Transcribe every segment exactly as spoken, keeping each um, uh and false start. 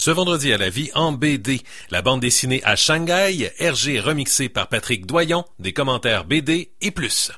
Ce vendredi à la vie en B D, la bande dessinée à Shanghai, R G remixée par Patrick Doyon, des commentaires B D et plus.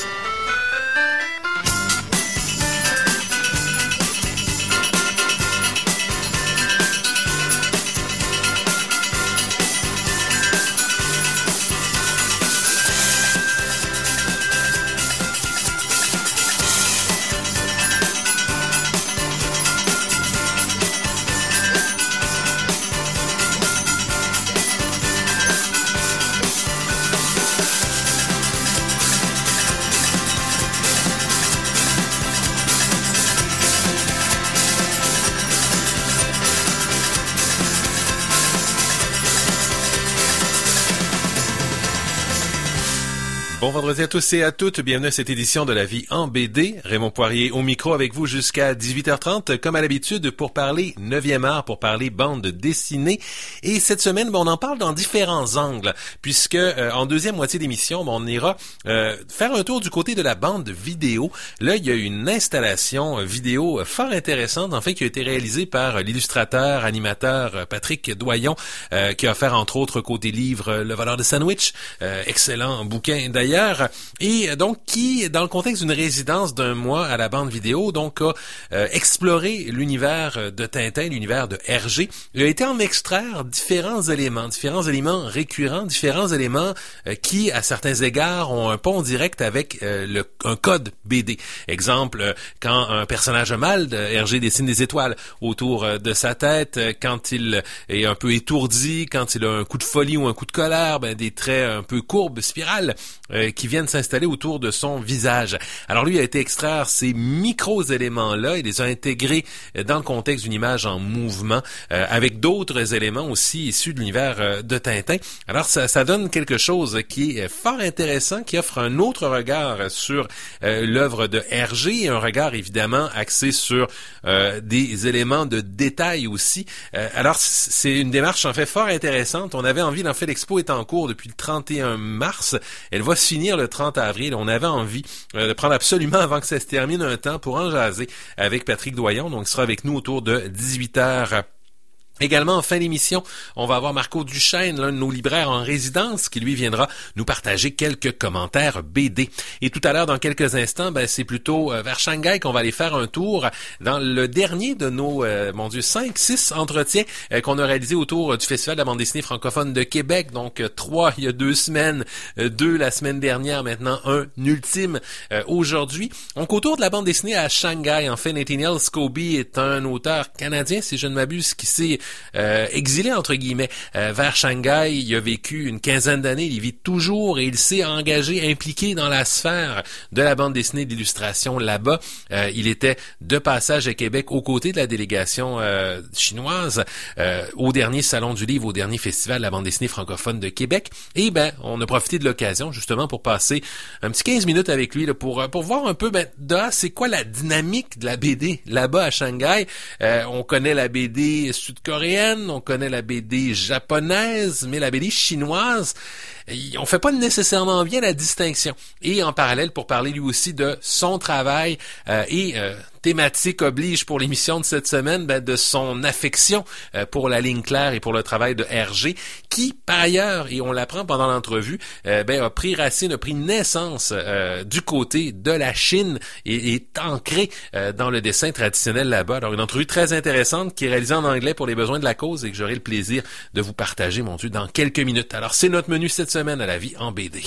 Bon vendredi à tous et à toutes, bienvenue à cette édition de La Vie en B D. Raymond Poirier au micro avec vous jusqu'à dix-huit heures trente, comme à l'habitude, pour parler neuvième art, pour parler bande dessinée. Et cette semaine, bon, on en parle dans différents angles, puisque euh, en deuxième moitié d'émission, bon, on ira euh, faire un tour du côté de la bande vidéo. Là, il y a une installation vidéo fort intéressante, en fait, qui a été réalisée par l'illustrateur, animateur Patrick Doyon, euh, qui a offert entre autres côté livre Le voleur de sandwich, euh, excellent bouquin d'ailleurs. Et donc qui, dans le contexte d'une résidence d'un mois à la bande vidéo, donc a euh, exploré l'univers de Tintin, l'univers de R G. Il a été en extraire différents éléments, différents éléments récurrents, différents éléments euh, qui, à certains égards, ont un pont direct avec euh, le, un code B D. Exemple, euh, quand un personnage mâle de R G dessine des étoiles autour euh, de sa tête, euh, quand il est un peu étourdi, quand il a un coup de folie ou un coup de colère, ben, des traits un peu courbes, spirales, euh, qui viennent s'installer autour de son visage. Alors lui a été extraire ces micro-éléments-là et les a intégrés dans le contexte d'une image en mouvement euh, avec d'autres éléments aussi issus de l'univers euh, de Tintin. Alors ça, ça donne quelque chose qui est fort intéressant, qui offre un autre regard sur euh, l'œuvre de R G, un regard évidemment axé sur euh, des éléments de détail aussi. Euh, alors c'est une démarche en fait fort intéressante. On avait envie, en fait l'expo est en cours depuis le trente et un mars. Elle va se finir le trente avril. On avait envie euh, de prendre absolument avant que ça se termine un temps pour en jaser avec Patrick Doyon. Donc, il sera avec nous autour de dix-huit heures. Également, en fin d'émission, on va avoir Marco Duchesne, l'un de nos libraires en résidence, qui lui viendra nous partager quelques commentaires B D. Et tout à l'heure, dans quelques instants, ben c'est plutôt euh, vers Shanghai qu'on va aller faire un tour dans le dernier de nos, euh, mon Dieu, cinq, six entretiens euh, qu'on a réalisés autour euh, du Festival de la bande dessinée francophone de Québec. Donc, euh, trois il y a deux semaines, euh, deux la semaine dernière, maintenant un ultime euh, aujourd'hui. Donc, autour de la bande dessinée à Shanghai, en fait, Nathaniel Scobie est un auteur canadien, si je ne m'abuse, qui s'est Euh, exilé entre guillemets euh, vers Shanghai. Il a vécu une quinzaine d'années, il y vit toujours et il s'est engagé, impliqué dans la sphère de la bande dessinée d'illustration là-bas. Euh, il était de passage à Québec aux côtés de la délégation euh, chinoise euh, au dernier salon du livre, au dernier festival de la bande dessinée francophone de Québec. Et ben, on a profité de l'occasion justement pour passer un petit quinze minutes avec lui là, pour pour voir un peu ben de c'est quoi la dynamique de la B D là-bas à Shanghai. Euh, on connaît la B D sud-coréenne, on connaît la B D japonaise, mais la B D chinoise, on fait pas nécessairement bien la distinction. Et en parallèle, pour parler lui aussi de son travail euh, et euh, thématique oblige pour l'émission de cette semaine, ben, de son affection euh, pour la ligne claire et pour le travail de R G, qui, par ailleurs, et on l'apprend pendant l'entrevue, euh, ben, a pris racine, a pris naissance euh, du côté de la Chine et est ancré euh, dans le dessin traditionnel là-bas. Alors, une entrevue très intéressante qui est réalisée en anglais pour les besoins de la cause et que j'aurai le plaisir de vous partager, mon Dieu, dans quelques minutes. Alors, c'est notre menu cette semaine à La Vie en B D.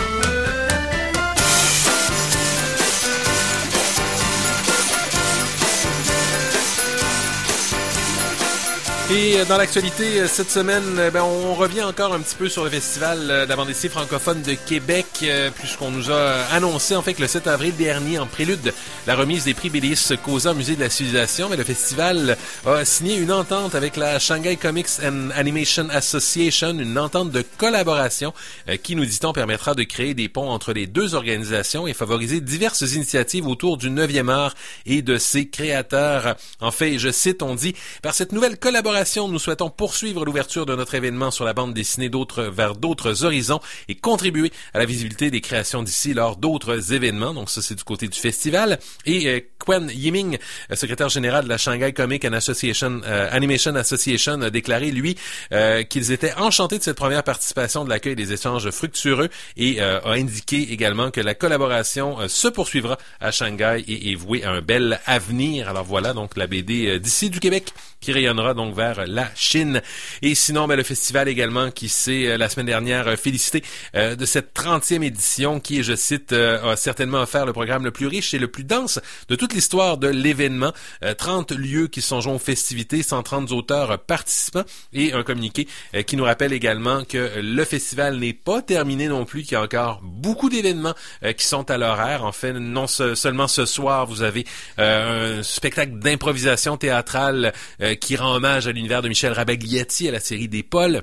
Et dans l'actualité cette semaine, ben on revient encore un petit peu sur le festival de la bande dessinée francophone de Québec, puisqu'on nous a annoncé en fait que le sept avril dernier, en prélude de la remise des prix B D I Cosa au Musée de la Civilisation, mais le festival a signé une entente avec la Shanghai Comics and Animation Association, une entente de collaboration qui, nous dit-on, permettra de créer des ponts entre les deux organisations et favoriser diverses initiatives autour du neuvième art et de ses créateurs. En fait, je cite, on dit, par cette nouvelle collaboration collaboration, nous souhaitons poursuivre l'ouverture de notre événement sur la bande dessinée d'autres, vers d'autres horizons et contribuer à la visibilité des créations d'ici lors d'autres événements. Donc ça, c'est du côté du festival. Et euh, Quen Yiming, secrétaire général de la Shanghai Comic and Association, euh, Animation Association, a déclaré, lui, euh, qu'ils étaient enchantés de cette première participation, de l'accueil des échanges fructueux, et euh, a indiqué également que la collaboration euh, se poursuivra à Shanghai et est vouée à un bel avenir. Alors voilà, donc la B D euh, d'ici du Québec qui rayonnera donc vers la Chine. Et sinon, ben, le festival également qui s'est euh, la semaine dernière euh, félicité euh, de cette trentième édition qui, je cite, euh, a certainement offert le programme le plus riche et le plus dense de toute l'histoire de l'événement. Euh, trente lieux qui sont joints aux festivités, cent trente auteurs euh, participants, et un communiqué euh, qui nous rappelle également que le festival n'est pas terminé non plus, qu'il y a encore beaucoup d'événements euh, qui sont à l'horaire. En fait, non ce, seulement ce soir, vous avez euh, un spectacle d'improvisation théâtrale euh, qui rend hommage à l'univers de Michel Rabagliati, à la série des Pauls.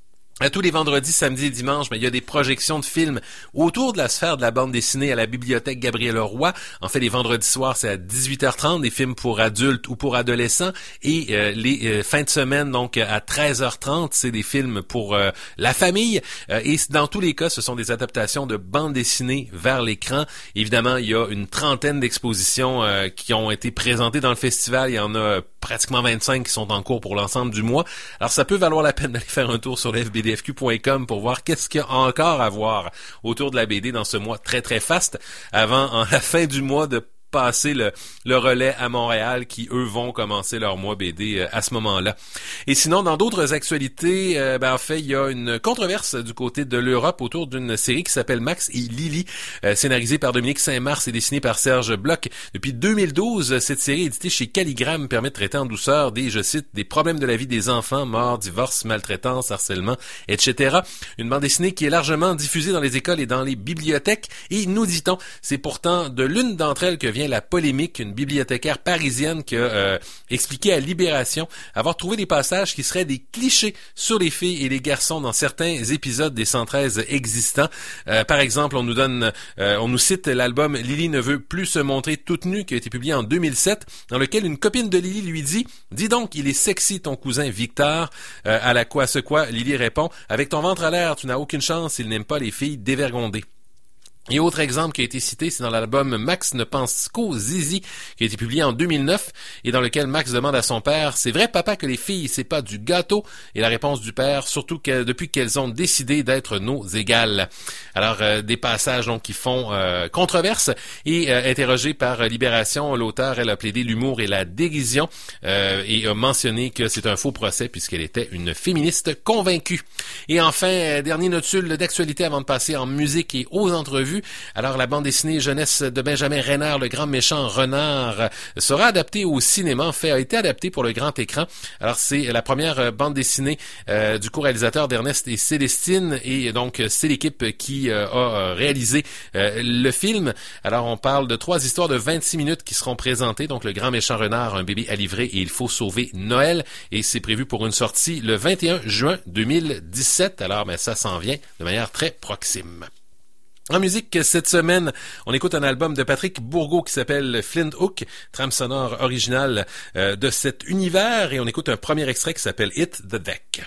À tous les vendredis, samedis et dimanches, ben, il y a des projections de films autour de la sphère de la bande dessinée à la bibliothèque Gabriel Roy. En fait, les vendredis soirs, c'est à dix-huit heures trente, des films pour adultes ou pour adolescents. Et euh, les euh, fins de semaine, donc à treize heures trente, c'est des films pour euh, la famille. Euh, et dans tous les cas, ce sont des adaptations de bande dessinée vers l'écran. Évidemment, il y a une trentaine d'expositions euh, qui ont été présentées dans le festival. Il y en a pratiquement vingt-cinq qui sont en cours pour l'ensemble du mois. Alors, ça peut valoir la peine d'aller faire un tour sur le f b d f q point com pour voir qu'est-ce qu'il y a encore à voir autour de la B D dans ce mois très très faste, avant, en la fin du mois, de passer le, le relais à Montréal, qui eux vont commencer leur mois B D euh, à ce moment-là. Et sinon, dans d'autres actualités, euh, ben en fait, il y a une controverse du côté de l'Europe autour d'une série qui s'appelle Max et Lily, euh, scénarisée par Dominique Saint-Mars et dessinée par Serge Bloch. Depuis deux mille douze, cette série éditée chez Calligram permet de traiter en douceur des, je cite, des problèmes de la vie des enfants, morts, divorces, maltraitance, harcèlement, et cetera. Une bande dessinée qui est largement diffusée dans les écoles et dans les bibliothèques. Et nous dit-on, c'est pourtant de l'une d'entre elles que vient la polémique, une bibliothécaire parisienne qui a euh, expliqué à Libération avoir trouvé des passages qui seraient des clichés sur les filles et les garçons dans certains épisodes des cent treize existants. Euh, par exemple, on nous donne, euh, on nous cite l'album Lily ne veut plus se montrer toute nue, qui a été publié en deux mille sept, dans lequel une copine de Lily lui dit « Dis donc, il est sexy ton cousin Victor. Euh, » À la quoi, ce quoi, Lily répond « Avec ton ventre à l'air, tu n'as aucune chance, il n'aime pas les filles dévergondées. » Et autre exemple qui a été cité, c'est dans l'album Max ne pense qu'au zizi, qui a été publié en deux mille neuf, et dans lequel Max demande à son père « C'est vrai, papa, que les filles, c'est pas du gâteau ?» Et la réponse du père « Surtout que depuis qu'elles ont décidé d'être nos égales. » Alors, euh, des passages donc qui font euh, controverse, et euh, interrogé par Libération, l'auteur, elle a plaidé l'humour et la dérision, euh, et a mentionné que c'est un faux procès puisqu'elle était une féministe convaincue. Et enfin, euh, dernier notule d'actualité avant de passer en musique et aux entrevues. Alors, la bande dessinée jeunesse de Benjamin Renner, le grand méchant renard, sera adaptée au cinéma. En fait, a été adaptée pour le grand écran. Alors, c'est la première bande dessinée euh, du co-réalisateur d'Ernest et Célestine, et donc c'est l'équipe qui euh, a réalisé euh, le film. Alors, on parle de trois histoires de vingt-six minutes qui seront présentées. Donc, le grand méchant renard, un bébé à livrer et il faut sauver Noël. Et c'est prévu pour une sortie le vingt et un juin deux mille dix-sept. Alors, ben, ça s'en vient de manière très proxime. En musique, cette semaine, on écoute un album de Patrick Bourgault qui s'appelle Flint Hook, trame sonore originale euh, de cet univers, et on écoute un premier extrait qui s'appelle Hit the Deck.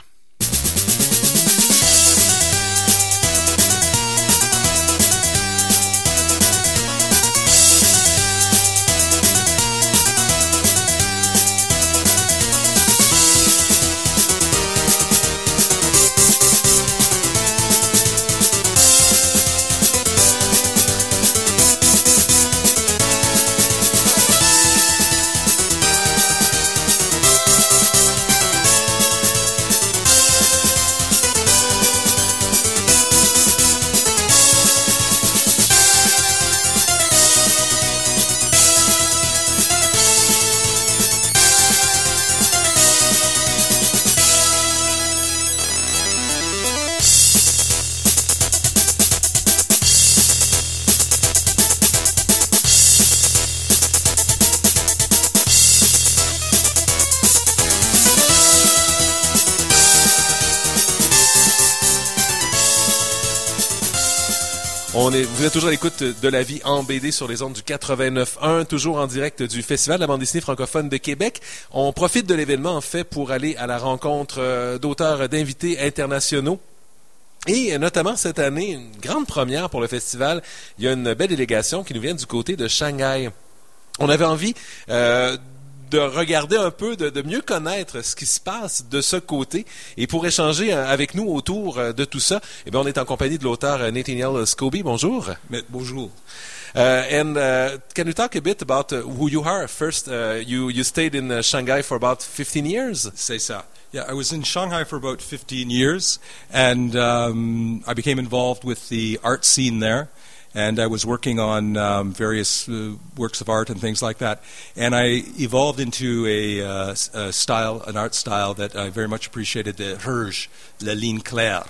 On est, vous êtes toujours à l'écoute de La Vie en B D sur les ondes du quatre-vingt-neuf un, toujours en direct du Festival de la bande dessinée francophone de Québec. On profite de l'événement, en fait, pour aller à la rencontre d'auteurs, d'invités internationaux. Et notamment cette année, une grande première pour le festival, il y a une belle délégation qui nous vient du côté de Shanghai. On avait envie euh, de regarder un peu, de, de mieux connaître ce qui se passe de ce côté. Et pour échanger avec nous autour de tout ça, eh bien, on est en compagnie de l'auteur Nathaniel Scobie. Bonjour. Mais, bonjour. Uh, and uh, can you talk a bit about uh, who you are? First, uh, you, you stayed in uh, Shanghai for about fifteen years. C'est ça. Yeah, I was in Shanghai for about fifteen years, and um, I became involved with the art scene there. And I was working on um, various uh, works of art and things like that. And I evolved into a, uh, a style, an art style that I very much appreciated, the Herge, la ligne claire.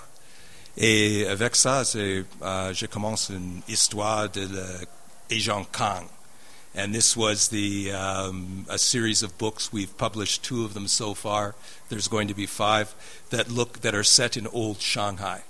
Et avec ça, c'est, uh, je commence une histoire de l'agent Kang. And this was the um, a series of books. We've published two of them so far. There's going to be five that look that are set in old Shanghai.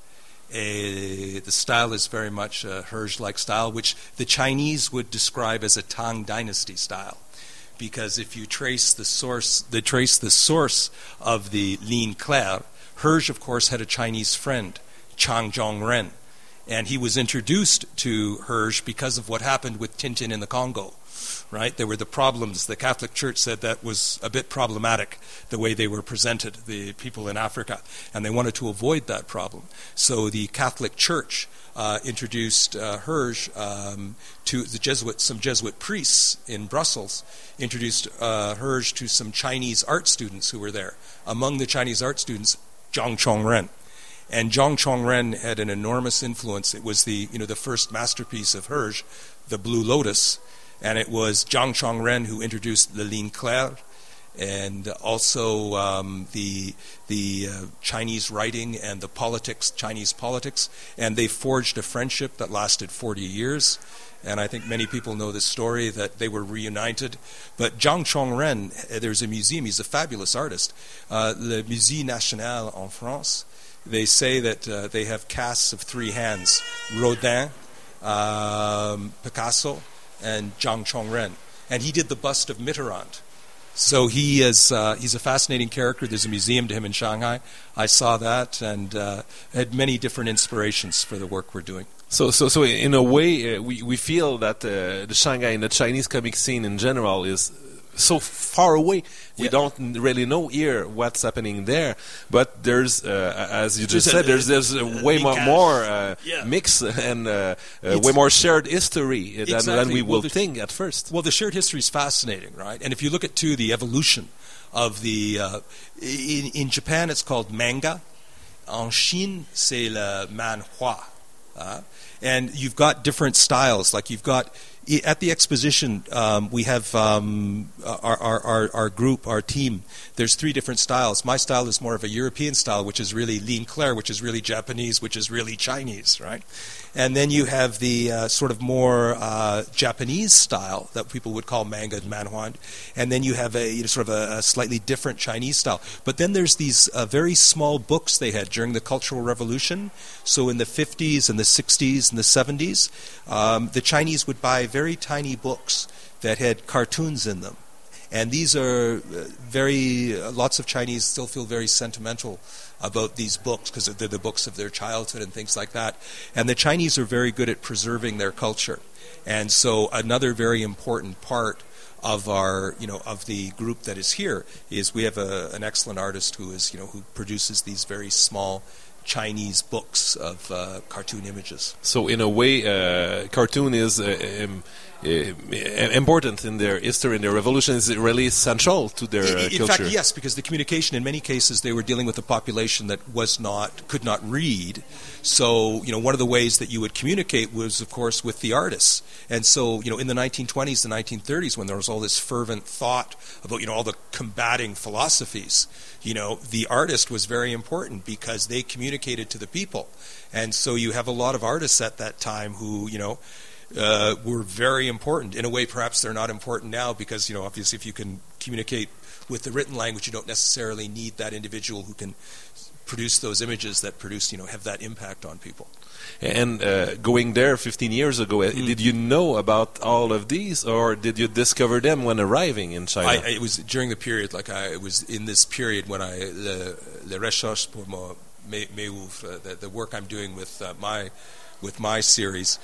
Uh, the style is very much a Herge-like style, which the Chinese would describe as a Tang Dynasty style, because if you trace the source, they trace the source of the ligne claire. Herge, of course, had a Chinese friend, Chang Zhongren, and he was introduced to Herge because of what happened with Tintin in the Congo. Right? There were the problems. The Catholic Church said that was a bit problematic, the way they were presented, the people in Africa, and they wanted to avoid that problem. So the Catholic Church uh, introduced uh, Herge um, to the Jesuit, some Jesuit priests in Brussels, introduced uh, Herge to some Chinese art students who were there. Among the Chinese art students, Zhang Chongren. And Zhang Chongren had an enormous influence. It was the, you know, the first masterpiece of Herge, The Blue Lotus. And it was Zhang Chongren who introduced the ligne claire, and also um, the the uh, Chinese writing and the politics, Chinese politics, and they forged a friendship that lasted forty years. And I think many people know the story that they were reunited. But Zhang Chongren, there's a museum. He's a fabulous artist. Uh, le Musée National en France. They say that uh, they have casts of three hands: Rodin, um, Picasso, and Zhang Chongren, and he did the bust of Mitterrand. So he is uh, he's a fascinating character. There's a museum to him in Shanghai. I saw that and uh, had many different inspirations for the work we're doing. So, so, so in a way, uh, we we feel that uh, the Shanghai and the Chinese comic scene in general is so far away. We yeah. don't really know here what's happening there. But there's, uh, as you just there's said, a, there's there's a a way more, more uh, yeah. mix and uh, uh, way more shared history than, exactly. than we well, will think at first. Well, the shared history is fascinating, right? And if you look at, too, the evolution of the... Uh, in, in Japan, it's called manga. En Chine, c'est le manhua. Uh, and you've got different styles. Like you've got... At the exposition, um, we have um, our, our, our, our group, our team. There's three different styles. My style is more of a European style, which is really ligne claire, which is really Japanese, which is really Chinese, right? And then you have the uh, sort of more uh, Japanese style that people would call manga and manhua. And then you have a you know, sort of a, a slightly different Chinese style. But then there's these uh, very small books they had during the Cultural Revolution. So in the fifties and the sixties and the seventies, um, the Chinese would buy very tiny books that had cartoons in them. And these are very, uh, lots of Chinese still feel very sentimental about these books because they're the books of their childhood and things like that. And the Chinese are very good at preserving their culture. And so another very important part of our, you know, of the group that is here is we have a, an excellent artist who is, you know, who produces these very small Chinese books of uh, cartoon images. So in a way, uh, cartoon is uh, um, uh, important in their history, in their revolution. Is really central to their uh, in, in culture. In fact, yes, because the communication, in many cases, they were dealing with a population that was not, could not read. So, you know, one of the ways that you would communicate was, of course, with the artists. And so, you know, in the nineteen twenties, the nineteen thirties, when there was all this fervent thought about, you know, all the combating philosophies, you know, the artist was very important because they communicated to the people. And so you have a lot of artists at that time who, you know, uh, were very important. In a way, perhaps they're not important now because, you know, obviously if you can communicate with the written language, you don't necessarily need that individual who can produce those images that produce, you know, have that impact on people. And uh, going there fifteen years ago, mm. did you know about all of these, or did you discover them when arriving in China? I, it was during the period, like I it was in this period when I the the recherche pour mon mes, mes oeuvres, the, the work I'm doing with uh, my with my series.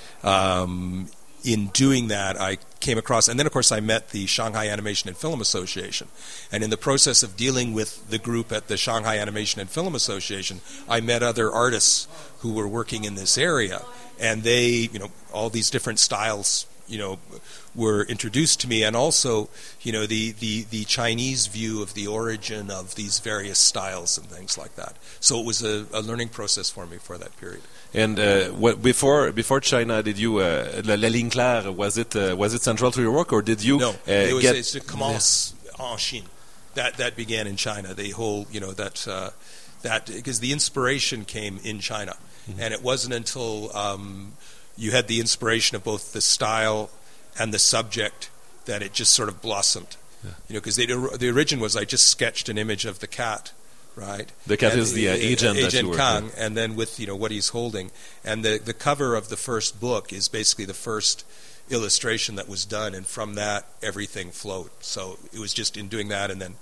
Um, In doing that, I came across, and then of course I met the Shanghai Animation and Film Association. And in the process of dealing with the group at the Shanghai Animation and Film Association, I met other artists who were working in this area. And they, you know, all these different styles, you know, were introduced to me, and also, you know, the, the, the Chinese view of the origin of these various styles and things like that. So it was a, a learning process for me for that period. And uh, what, before before China, did you uh, La, La Ligne Claire, was it uh, was it central to your work, or did you? No, uh, it was get it's, it commence en Chine. That that began in China. The whole, you know, that uh, that because the inspiration came in China, mm-hmm. and it wasn't until um, you had the inspiration of both the style and the subject that it just sort of blossomed. Yeah. You know, because the origin was I just sketched an image of the cat. Right. The cat and is the uh, agent, agent that you were, Kang, yeah. and then with, you know, what he's holding, and the the cover of the first book is basically the first illustration that was done, and from that everything flowed. So it was just in doing that, and then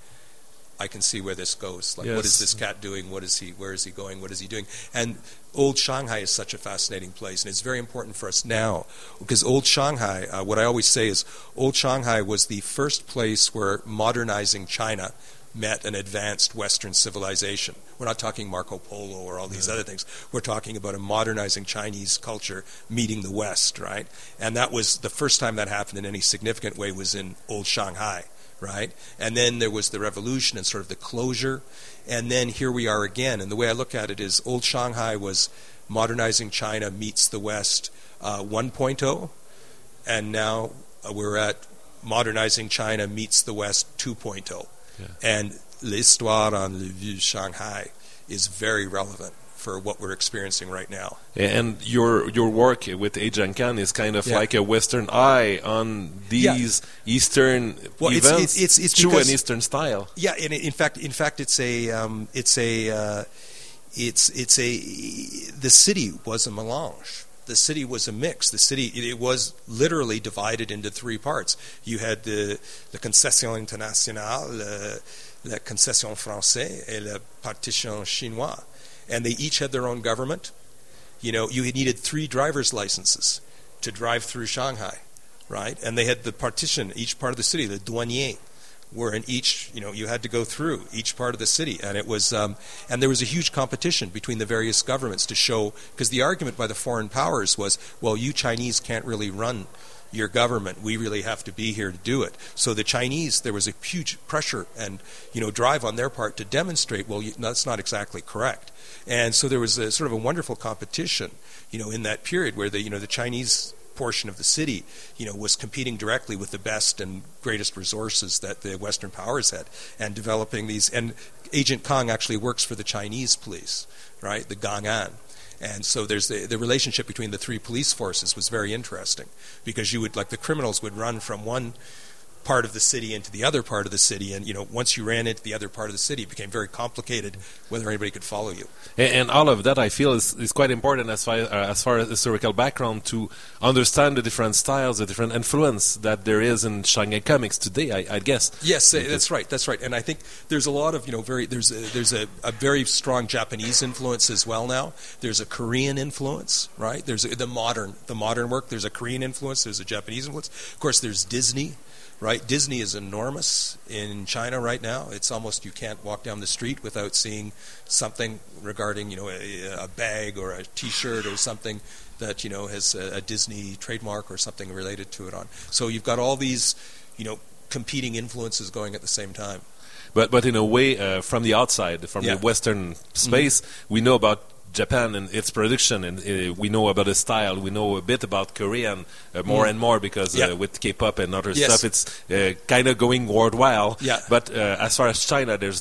I can see where this goes. Like, yes. What is this cat doing? What is he? Where is he going? What is he doing? And old Shanghai is such a fascinating place, and it's very important for us now, because old Shanghai, uh, what I always say is, old Shanghai was the first place where modernizing China met an advanced Western civilization. We're not talking Marco Polo or all these yeah. other things. We're talking about a modernizing Chinese culture meeting the West, right? And that was the first time that happened in any significant way was in old Shanghai, right? And then there was the revolution and sort of the closure. And then here we are again. And the way I look at it is old Shanghai was modernizing China meets the West uh, one point oh, and now uh, we're at modernizing China meets the West two point oh. Yeah. And l'histoire en le vieux Shanghai is very relevant for what we're experiencing right now. And your your work with Agent Kang is kind of yeah. like a Western eye on these yeah. Eastern well, events it's, it's, it's through because, an Eastern style. Yeah, and in fact, in fact, it's a um, it's a uh, it's it's a the city was a melange. The city was a mix. The city, it was literally divided into three parts. You had the, the concession internationale, le, la concession française, et la partition chinoise. And they each had their own government. You know, you needed three driver's licenses to drive through Shanghai, right? And they had the partition, each part of the city, the douanier, were in each, you know, you had to go through each part of the city, and it was, um, and there was a huge competition between the various governments to show, because the argument by the foreign powers was, well, you Chinese can't really run your government, we really have to be here to do it. So the Chinese, there was a huge pressure and, you know, drive on their part to demonstrate, well, you, that's not exactly correct. And so there was a sort of a wonderful competition, you know, in that period where the, you know, the Chinese portion of the city, you know, was competing directly with the best and greatest resources that the Western powers had, and developing these. And Agent Kang actually works for the Chinese police, right, the Gang'an. And so there's the, the relationship between the three police forces was very interesting, because you would, like, the criminals would run from one part of the city into the other part of the city, and, you know, once you ran into the other part of the city, it became very complicated whether anybody could follow you. And, and all of that, I feel, is, is quite important as far, uh, as far as historical background, to understand the different styles, the different influence that there is in Shanghai comics today, I, I guess. Yes, that's right, that's right. And I think there's a lot of, you know, very there's a, there's a, a very strong Japanese influence as well now. There's a Korean influence, right? There's a, the modern the modern work. There's a Korean influence. There's a Japanese influence. Of course, there's Disney. Right, Disney is enormous in China right now. It's almost, you can't walk down the street without seeing something regarding, you know, a, a bag or a T-shirt or something that, you know, has a, a Disney trademark or something related to it on. So you've got all these, you know, competing influences going at the same time. But but in a way, uh, from the outside, from yeah. the Western space, mm-hmm. we know about Japan and its production, and uh, we know about the style. We know a bit about Korean uh, more mm. and more, because uh, yeah. with K-pop and other yes. stuff, it's uh, kind of going worldwide. Yeah. But uh, as far as China, there's no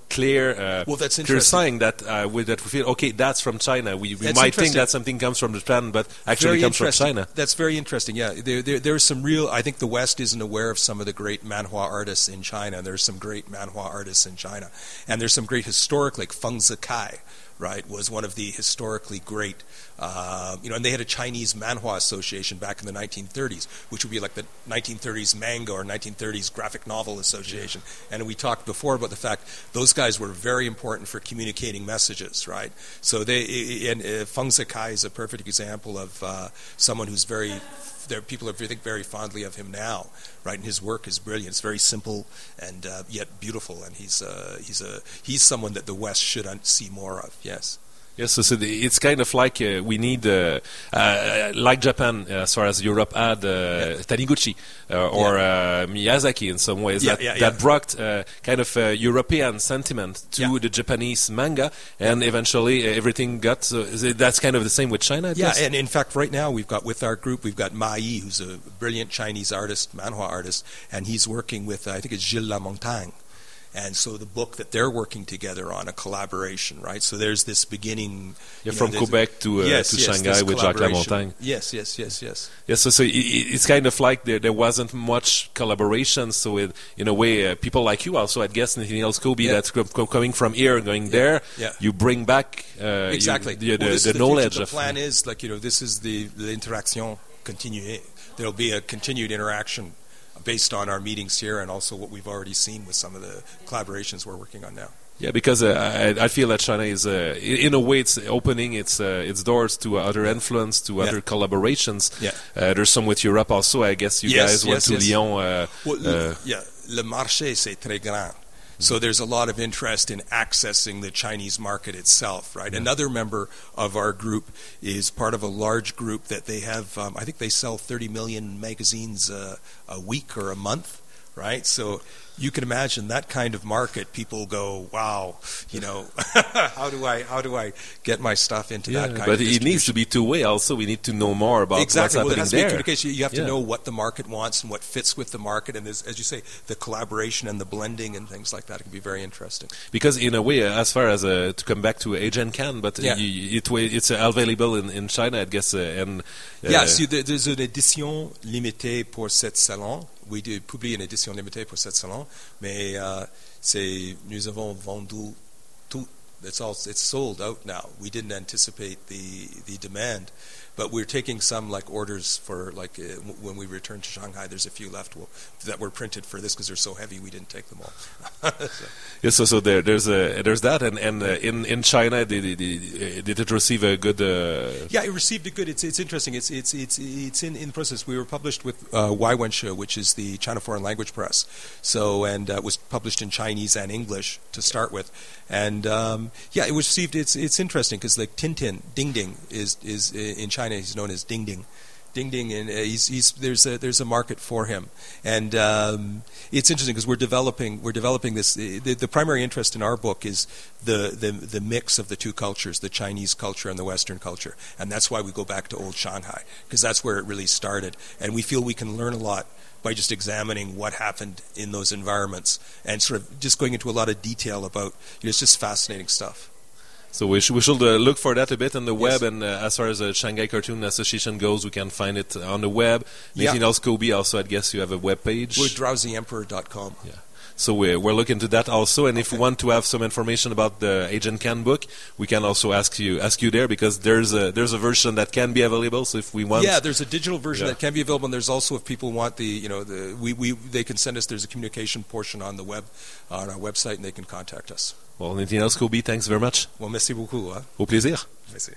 clear, uh, well, that's clear interesting. sign that uh, we, that we feel okay. That's from China. We, we That's might think interesting. that something comes from Japan, but actually Very comes from interesting. China. That's very interesting. Yeah, there, there, there's some real. I think the West isn't aware of some of the great manhua artists in China. There's some great manhua artists in China, and there's some great historic, like Feng Zikai, right, was one of the historically great, uh, you know, and they had a Chinese manhua association back in the nineteen thirties, which would be like the nineteen thirties manga or nineteen thirties graphic novel association. Yeah. And we talked before about the fact those guys were very important for communicating messages, right? So they, and uh, Feng Zikai is a perfect example of uh, someone who's very, there people are, I think, very fondly of him now, right? And his work is brilliant. It's very simple and uh, yet beautiful. And he's uh, he's a he's someone that the West should un- see more of. Yes. Yes, so, so the, it's kind of like uh, we need, uh, uh, like Japan, uh, as far as Europe had uh, yeah. Taniguchi uh, or yeah. uh, Miyazaki in some ways, yeah, that, yeah, that yeah. brought uh, kind of uh, European sentiment to yeah. the Japanese manga, and eventually uh, everything got, so that's kind of the same with China, I Yeah, guess? and in fact, right now we've got, with our group, we've got Ma Yi, who's a brilliant Chinese artist, manhua artist, and he's working with, uh, I think it's Gilles Lamontagne. And so the book that they're working together on, a collaboration, right? So there's this beginning... Yeah, you from know, Quebec to, uh, yes, to yes, Shanghai with Jacques Lamontagne. Yes, yes, yes, yes. Yes, so, so it, it's kind of like there, there wasn't much collaboration, so it, in a way, uh, people like you also, I guess, Nathaniel Scobie, yeah. that's co- co- coming from here and going yeah. there, yeah. you bring back uh, exactly. you, the, well, the, the the knowledge. The of, plan is, like, you know, this is the, the interaction continue. There'll be a continued interaction based on our meetings here and also what we've already seen with some of the collaborations we're working on now. Yeah, because uh, I, I feel that China is, uh, in a way, it's opening its uh, its doors to other influence, to yeah. other collaborations. Yeah. Uh, there's some with Europe also. I guess you yes, guys went yes, to yes. Lyon. Uh, well, uh, yeah, le marché c'est très grand. So there's a lot of interest in accessing the Chinese market itself, right? Yeah. Another member of our group is part of a large group that they have, um, I think they sell thirty million magazines uh, a week or a month, right? So you can imagine that kind of market. People go, wow, you know, how do I how do I get my stuff into yeah, that kind but of But it needs to be two-way also. We need to know more about exactly. what's well, happening it has to there. be communication. You have to yeah. know what the market wants and what fits with the market. And as you say, the collaboration and the blending and things like that can be very interesting. Because in a way, as far as uh, to come back to Asian Can, but yeah. you, it, it's uh, available in, in China, I guess. Uh, and uh, yeah, so there's an édition limitée pour cet salon. Oui, de publier une édition limitée pour cet salon, mais uh, c'est nous avons vendu tout. It's all it's sold out now. We didn't anticipate the the demand, but we're taking some like orders for like uh, w- when we return to Shanghai. There's a few left we'll, that were printed for this because they're so heavy. We didn't take them all. so. Yes, so so there there's a there's that, and and uh, in in China did did, did it receive a good? Uh... Yeah, it received a good. It's it's interesting. It's it's it's it's in in the process. We were published with uh, Waiwenshe, which is the China Foreign Language Press. So and uh, was published in Chinese and English to start with, and um, yeah, it was received. It's it's interesting because like Tintin, Ding Ding is is in China. He's known as Ding Ding. Ding Ding, and uh, he's, he's, there's a there's a market for him, and um, it's interesting because we're developing we're developing this. The, the primary interest in our book is the, the the mix of the two cultures, the Chinese culture and the Western culture, and that's why we go back to old Shanghai because that's where it really started, and we feel we can learn a lot by just examining what happened in those environments and sort of just going into a lot of detail about. You know, it's just fascinating stuff. So we, sh- we should uh, look for that a bit on the yes. web, and uh, as far as the Shanghai Cartoon Association goes, we can find it on the web. Yeah. Nathaniel Scobie also, I guess you have a web page. We're drowsy emperor dot com. Yeah. So we're, we're looking to that also, and if we want to have some information about the Asian Can book, we can also ask you ask you there because there's a there's a version that can be available. So if we want, yeah, there's a digital version yeah. that can be available, and there's also if people want the you know the we, we they can send us. There's a communication portion on the web uh, on our website, and they can contact us. Well, Nathaniel Scobie, thanks very much. Well, merci beaucoup. Hein? Au plaisir. Merci.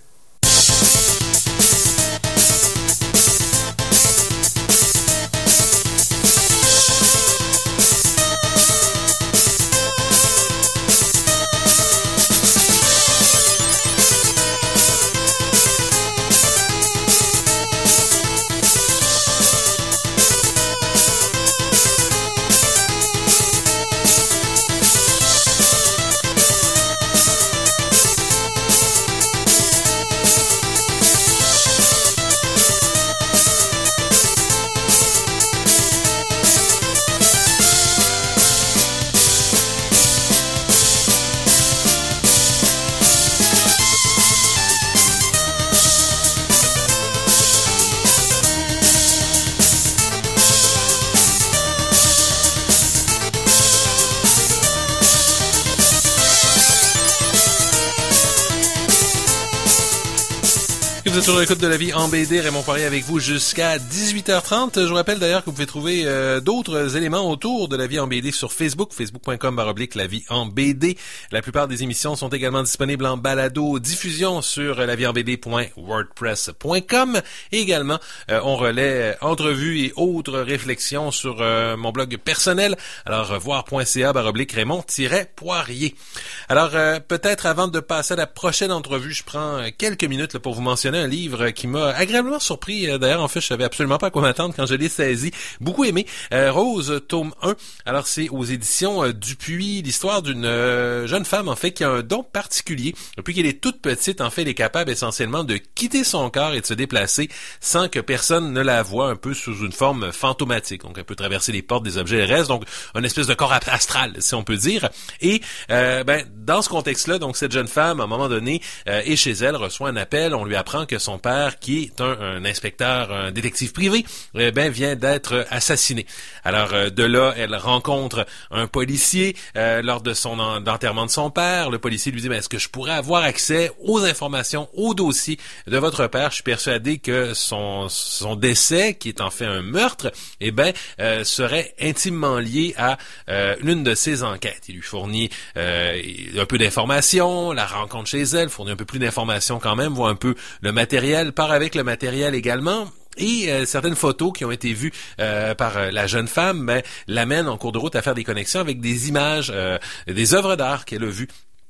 vous êtes sur l'écoute de La Vie en B D. Raymond Poirier avec vous jusqu'à dix-huit heures trente. Je vous rappelle d'ailleurs que vous pouvez trouver euh, d'autres éléments autour de La Vie en B D sur Facebook, facebook.com baroblique La Vie en B D. La plupart des émissions sont également disponibles en balado diffusion sur la vie en b d point wordpress point com et également euh, on relaie entrevues et autres réflexions sur euh, mon blog personnel. Alors voir.ca baroblique Raymond-Poirier. Alors euh, peut-être avant de passer à la prochaine entrevue, je prends quelques minutes là, pour vous mentionner un livre qui m'a agréablement surpris. D'ailleurs, en fait, je savais absolument pas à quoi m'attendre quand je l'ai saisi. Beaucoup aimé. Euh, Rose, tome un. Alors, c'est aux éditions euh, Dupuis, l'histoire d'une euh, jeune femme, en fait, qui a un don particulier. Depuis qu'elle est toute petite, en fait, elle est capable essentiellement de quitter son corps et de se déplacer sans que personne ne la voie, un peu sous une forme fantomatique. Donc, elle peut traverser les portes des objets terrestres, donc une espèce de corps astral, si on peut dire. Et, euh, ben, dans ce contexte-là, donc, cette jeune femme, à un moment donné, euh, est chez elle, reçoit un appel, on lui apprend que son père, qui est un, un inspecteur, un détective privé, eh ben vient d'être assassiné. Alors euh, de là, elle rencontre un policier euh, lors de son en, enterrement de son père. Le policier lui dit ben, est-ce que je pourrais avoir accès aux informations, au dossier de votre père? Je suis persuadé que son son décès, qui est en fait un meurtre, eh ben euh, serait intimement lié à euh, l'une de ses enquêtes. Il lui fournit euh, un peu d'informations, la rencontre chez elle, fournit un peu plus d'informations quand même, voit un peu le matériel, part avec le matériel également. Et euh, certaines photos qui ont été vues euh, par euh, la jeune femme ben, l'amènent en cours de route à faire des connexions avec des images, euh, des œuvres d'art qu'elle a vues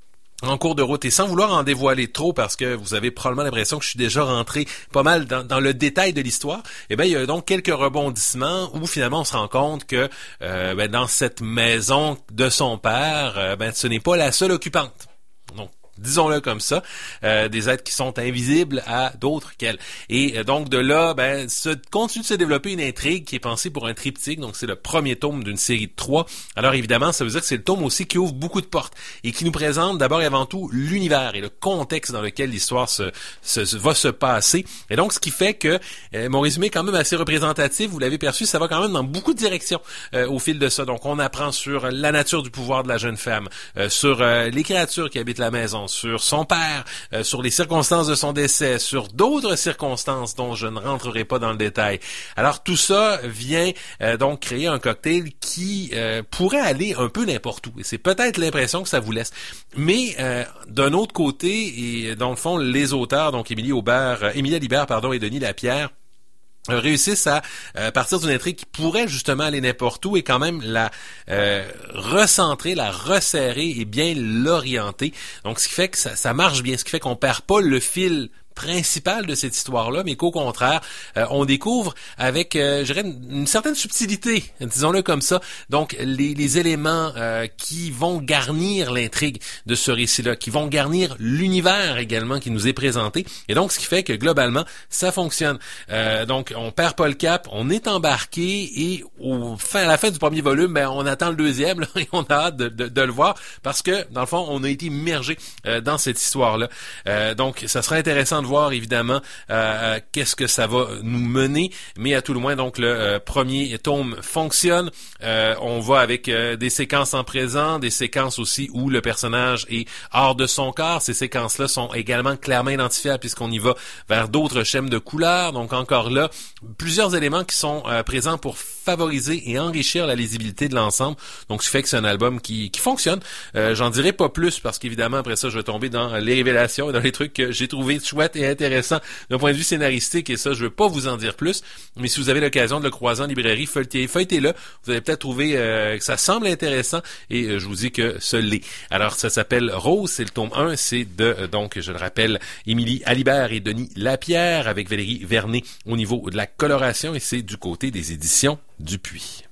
en cours de route. Et sans vouloir en dévoiler trop, parce que vous avez probablement l'impression que je suis déjà rentré pas mal dans, dans le détail de l'histoire, eh ben il y a donc quelques rebondissements où finalement on se rend compte que euh, ben, dans cette maison de son père, euh, ben ce n'est pas la seule occupante. Donc disons-le comme ça, euh, des êtres qui sont invisibles à d'autres qu'elles. Et euh, donc de là, ben, se, continue de se développer une intrigue qui est pensée pour un triptyque, donc c'est le premier tome d'une série de trois. Alors évidemment, ça veut dire que c'est le tome aussi qui ouvre beaucoup de portes et qui nous présente d'abord et avant tout l'univers et le contexte dans lequel l'histoire se, se, se va se passer. Et donc ce qui fait que euh, mon résumé est quand même assez représentatif, vous l'avez perçu, ça va quand même dans beaucoup de directions euh, au fil de ça. Donc on apprend sur la nature du pouvoir de la jeune femme, euh, sur euh, les créatures qui habitent la maison, sur son père, euh, sur les circonstances de son décès, sur d'autres circonstances dont je ne rentrerai pas dans le détail. Alors tout ça vient euh, donc créer un cocktail qui euh, pourrait aller un peu n'importe où. Et c'est peut-être l'impression que ça vous laisse. Mais euh, d'un autre côté, et dans le fond, les auteurs, donc Émilie Aubert, euh, Émilie Alibert, pardon, et Denis Lapierre, réussissent à euh, partir d'une intrigue qui pourrait justement aller n'importe où et quand même la euh, recentrer, la resserrer et bien l'orienter. Donc ce qui fait que ça, ça marche bien, ce qui fait qu'on perd pas le fil principal de cette histoire-là, mais qu'au contraire, euh, on découvre avec, euh, je dirais, une, une certaine subtilité, disons-le comme ça, donc les, les éléments euh, qui vont garnir l'intrigue de ce récit-là, qui vont garnir l'univers également qui nous est présenté, et donc ce qui fait que globalement, ça fonctionne. Euh, donc, on perd pas le cap, on est embarqué, et au fin, à la fin du premier volume, ben, on attend le deuxième, là, et on a hâte de, de, de le voir, parce que, dans le fond, on a été immergé euh, dans cette histoire-là. Euh, donc, ça sera intéressant de voir évidemment euh, qu'est-ce que ça va nous mener, mais à tout le moins donc le euh, premier tome fonctionne. Euh, on va avec euh, des séquences en présent, des séquences aussi où le personnage est hors de son corps. Ces séquences-là sont également clairement identifiables puisqu'on y va vers d'autres schèmes de couleurs. Donc encore là, plusieurs éléments qui sont euh, présents pour favoriser et enrichir la lisibilité de l'ensemble. Donc ce qui fait que c'est un album qui, qui fonctionne. Euh, j'en dirai pas plus parce qu'évidemment après ça je vais tomber dans les révélations et dans les trucs que j'ai trouvé chouettes et intéressant d'un point de vue scénaristique, et ça, je veux pas vous en dire plus, mais si vous avez l'occasion de le croiser en librairie, feuilletez, feuilletez-le, vous allez peut-être trouver euh, que ça semble intéressant, et euh, je vous dis que ce l'est. Alors, ça s'appelle Rose, c'est le tome un, c'est de, euh, donc, je le rappelle, Émilie Alibert et Denis Lapierre, avec Valérie Vernet au niveau de la coloration, et c'est du côté des éditions Dupuis.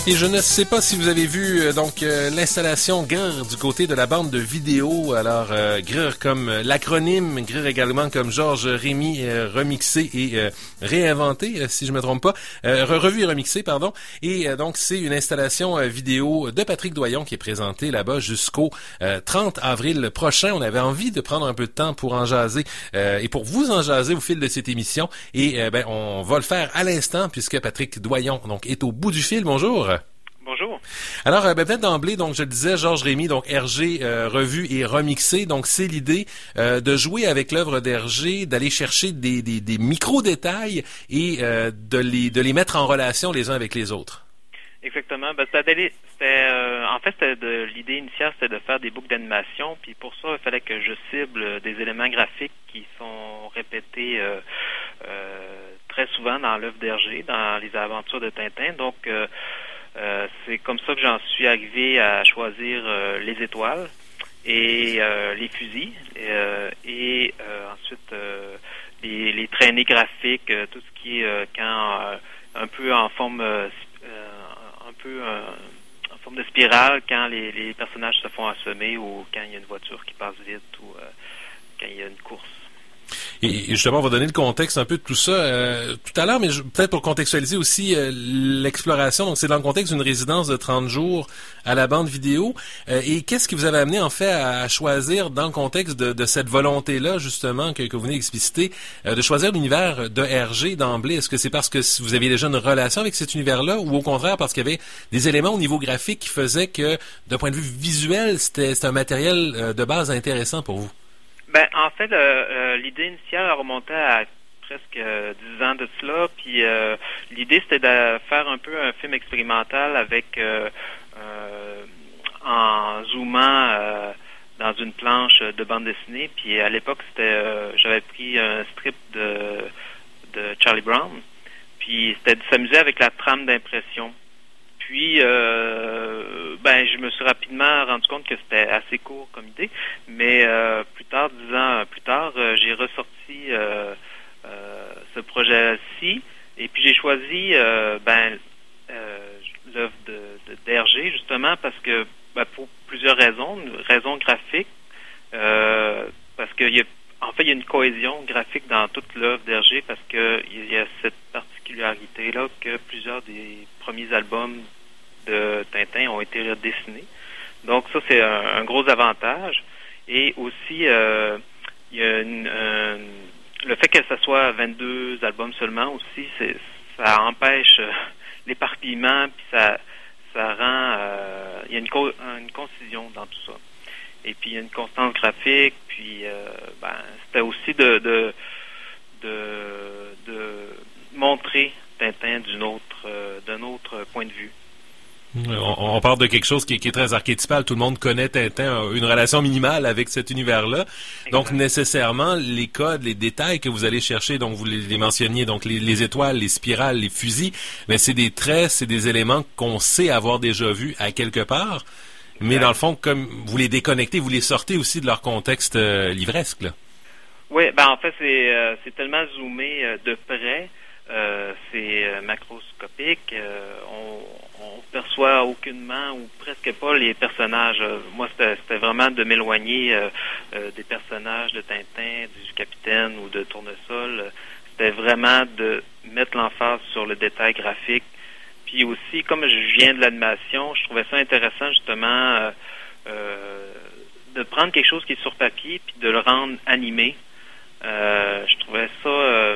Et je ne sais pas si vous avez vu euh, donc euh, l'installation G R R du côté de la bande de vidéo. Alors euh, G R R comme euh, l'acronyme, G R R également comme Georges Rémy euh, remixé et euh, réinventé, euh, si je me trompe pas, euh, revu et remixé, pardon. Et euh, donc c'est une installation euh, vidéo de Patrick Doyon qui est présentée là-bas jusqu'au euh, trente avril prochain. On avait envie de prendre un peu de temps pour en jaser euh, et pour vous en jaser au fil de cette émission. Et euh, ben on va le faire à l'instant puisque Patrick Doyon donc est au bout du fil. Bonjour. Bonjour. Alors, euh, ben, peut-être d'emblée, donc je le disais, Georges Rémy, donc R G euh, revu et remixé. Donc, c'est l'idée euh, de jouer avec l'œuvre d'R G, d'aller chercher des, des, des micro-détails et euh, de, les, de les mettre en relation les uns avec les autres. Exactement. Ben, c'était, c'était, euh, en fait, c'était de, l'idée initiale, c'était de faire des boucles d'animation. Puis pour ça, il fallait que je cible des éléments graphiques qui sont répétés euh, euh, très souvent dans l'œuvre d'R G, dans les aventures de Tintin. Donc, euh, Euh, c'est comme ça que j'en suis arrivé à choisir euh, les étoiles et euh, les fusils euh, et euh, ensuite euh, les, les traînées graphiques, euh, tout ce qui est euh, quand euh, un peu en forme euh, un peu euh, en forme de spirale quand les, les personnages se font assommer ou quand il y a une voiture qui passe vite ou euh, quand il y a une course. Et justement, on va donner le contexte un peu de tout ça euh, tout à l'heure, mais je, peut-être pour contextualiser aussi euh, l'exploration. Donc, c'est dans le contexte d'une résidence de trente jours à la bande vidéo. Euh, et qu'est-ce qui vous avait amené, en fait, à choisir, dans le contexte de, de cette volonté-là, justement, que, que vous venez d'expliciter, euh, de choisir l'univers de R G d'emblée? Est-ce que c'est parce que vous aviez déjà une relation avec cet univers-là ou au contraire parce qu'il y avait des éléments au niveau graphique qui faisaient que, d'un point de vue visuel, c'était, c'était un matériel euh, de base intéressant pour vous? Ben, en fait, euh, euh, l'idée initiale a remonté à presque euh, dix ans de cela. Puis euh, l'idée, c'était de faire un peu un film expérimental avec euh, euh, en zoomant euh, dans une planche de bande dessinée. Puis à l'époque, c'était euh, j'avais pris un strip de de Charlie Brown. Puis c'était de s'amuser avec la trame d'impression. Puis, euh, ben, je me suis rapidement rendu compte que c'était assez court comme idée, mais euh, plus tard, dix ans plus tard, euh, j'ai ressorti euh, euh, ce projet-ci, et puis j'ai choisi euh, ben, euh, l'œuvre de, de d'R G justement parce que ben, pour plusieurs raisons, une raison graphique, euh, parce que il y a, en fait, il y a une cohésion graphique dans toute l'œuvre d'R G parce que il y a cette particularité-là que plusieurs des premiers albums de Tintin ont été redessinés. Donc ça, c'est un, un gros avantage. Et aussi, euh, il y a une, un, le fait que ce soit vingt-deux albums seulement aussi, c'est, ça empêche euh, l'éparpillement, puis ça, ça rend... Euh, il y a une, co- une concision dans tout ça. Et puis, il y a une constance graphique, puis euh, ben, c'était aussi de, de, de, de montrer Tintin d'une autre, euh, d'un autre point de vue. On, on parle de quelque chose qui, qui est très archétypal. Tout le monde connaît Tintin, une relation minimale avec cet univers-là. Exact. Donc, nécessairement, les codes, les détails que vous allez chercher, donc vous les, les mentionniez, donc les, les étoiles, les spirales, les fusils, mais c'est des traits, c'est des éléments qu'on sait avoir déjà vus à quelque part. Mais dans le fond, comme vous les déconnectez, vous les sortez aussi de leur contexte euh, livresque, là. Oui, ben en fait, c'est, euh, c'est tellement zoomé euh, de près, euh, c'est euh, macroscopique, euh, on on perçoit aucunement ou presque pas les personnages. Euh, moi, c'était, c'était vraiment de m'éloigner euh, euh, des personnages de Tintin, du capitaine ou de Tournesol. C'était vraiment de mettre l'emphase sur le détail graphique. Puis aussi, comme je viens de l'animation, je trouvais ça intéressant justement euh, euh, de prendre quelque chose qui est sur papier puis de le rendre animé. Euh, je trouvais ça, euh,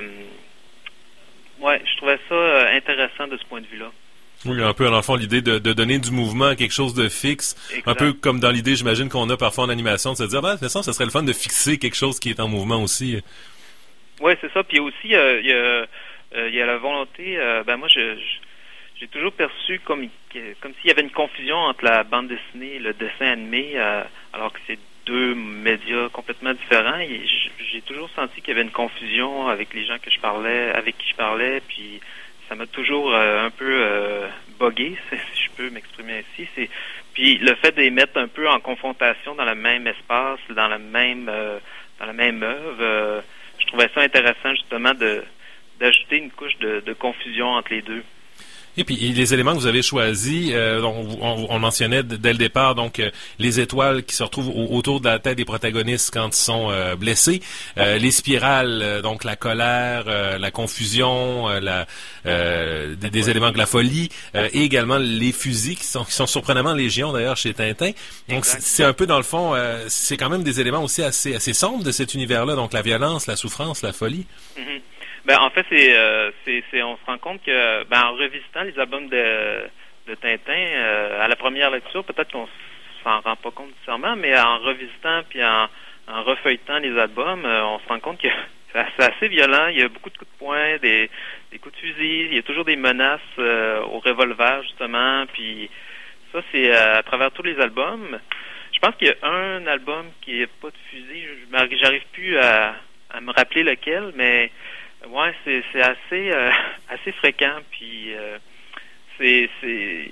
ouais, je trouvais ça intéressant de ce point de vue-là. Oui, un peu, dans le fond, l'idée de, de donner du mouvement à quelque chose de fixe. Exact. Un peu comme dans l'idée, j'imagine, qu'on a parfois en animation, de se dire, ben, de toute façon, ça serait le fun de fixer quelque chose qui est en mouvement aussi. Oui, c'est ça. Puis aussi, euh, il y a, euh, il y a la volonté, euh, ben moi, je, je, j'ai toujours perçu comme, comme s'il y avait une confusion entre la bande dessinée et le dessin animé, euh, alors que c'est deux médias complètement différents. Et j'ai toujours senti qu'il y avait une confusion avec les gens que je parlais, avec qui je parlais, puis ça m'a toujours euh, un peu euh, bogué, si je peux m'exprimer ainsi. C'est, puis le fait de les mettre un peu en confrontation dans le même espace, dans la même euh, dans la même œuvre, euh, je trouvais ça intéressant justement de d'ajouter une couche de, de confusion entre les deux. Et puis et les éléments que vous avez choisis, euh, on, on, on mentionnait dès le départ donc euh, les étoiles qui se retrouvent au, autour de la tête des protagonistes quand ils sont euh, blessés, euh, les spirales, euh, donc la colère, euh, la confusion, euh, la, euh, des, des éléments de la folie, euh, et également les fusils qui sont, qui sont surprenamment légion d'ailleurs chez Tintin. Donc c'est, c'est un peu dans le fond, euh, c'est quand même des éléments aussi assez assez sombres de cet univers-là, donc la violence, la souffrance, la folie. Mm-hmm. Ben, en fait, c'est, euh, c'est, c'est, on se rend compte que, ben, en revisitant les albums de, de Tintin, euh, à la première lecture, peut-être qu'on s'en rend pas compte nécessairement, mais en revisitant puis en, en refeuilletant les albums, euh, on se rend compte que c'est assez violent. Il y a beaucoup de coups de poing, des, des coups de fusil. Il y a toujours des menaces euh, au revolver, justement. Puis ça, c'est euh, à travers tous les albums. Je pense qu'il y a un album qui n'a pas de fusil. Je, j'arrive plus à, à me rappeler lequel, mais ouais, c'est, c'est assez euh, assez fréquent. Puis euh, c'est c'est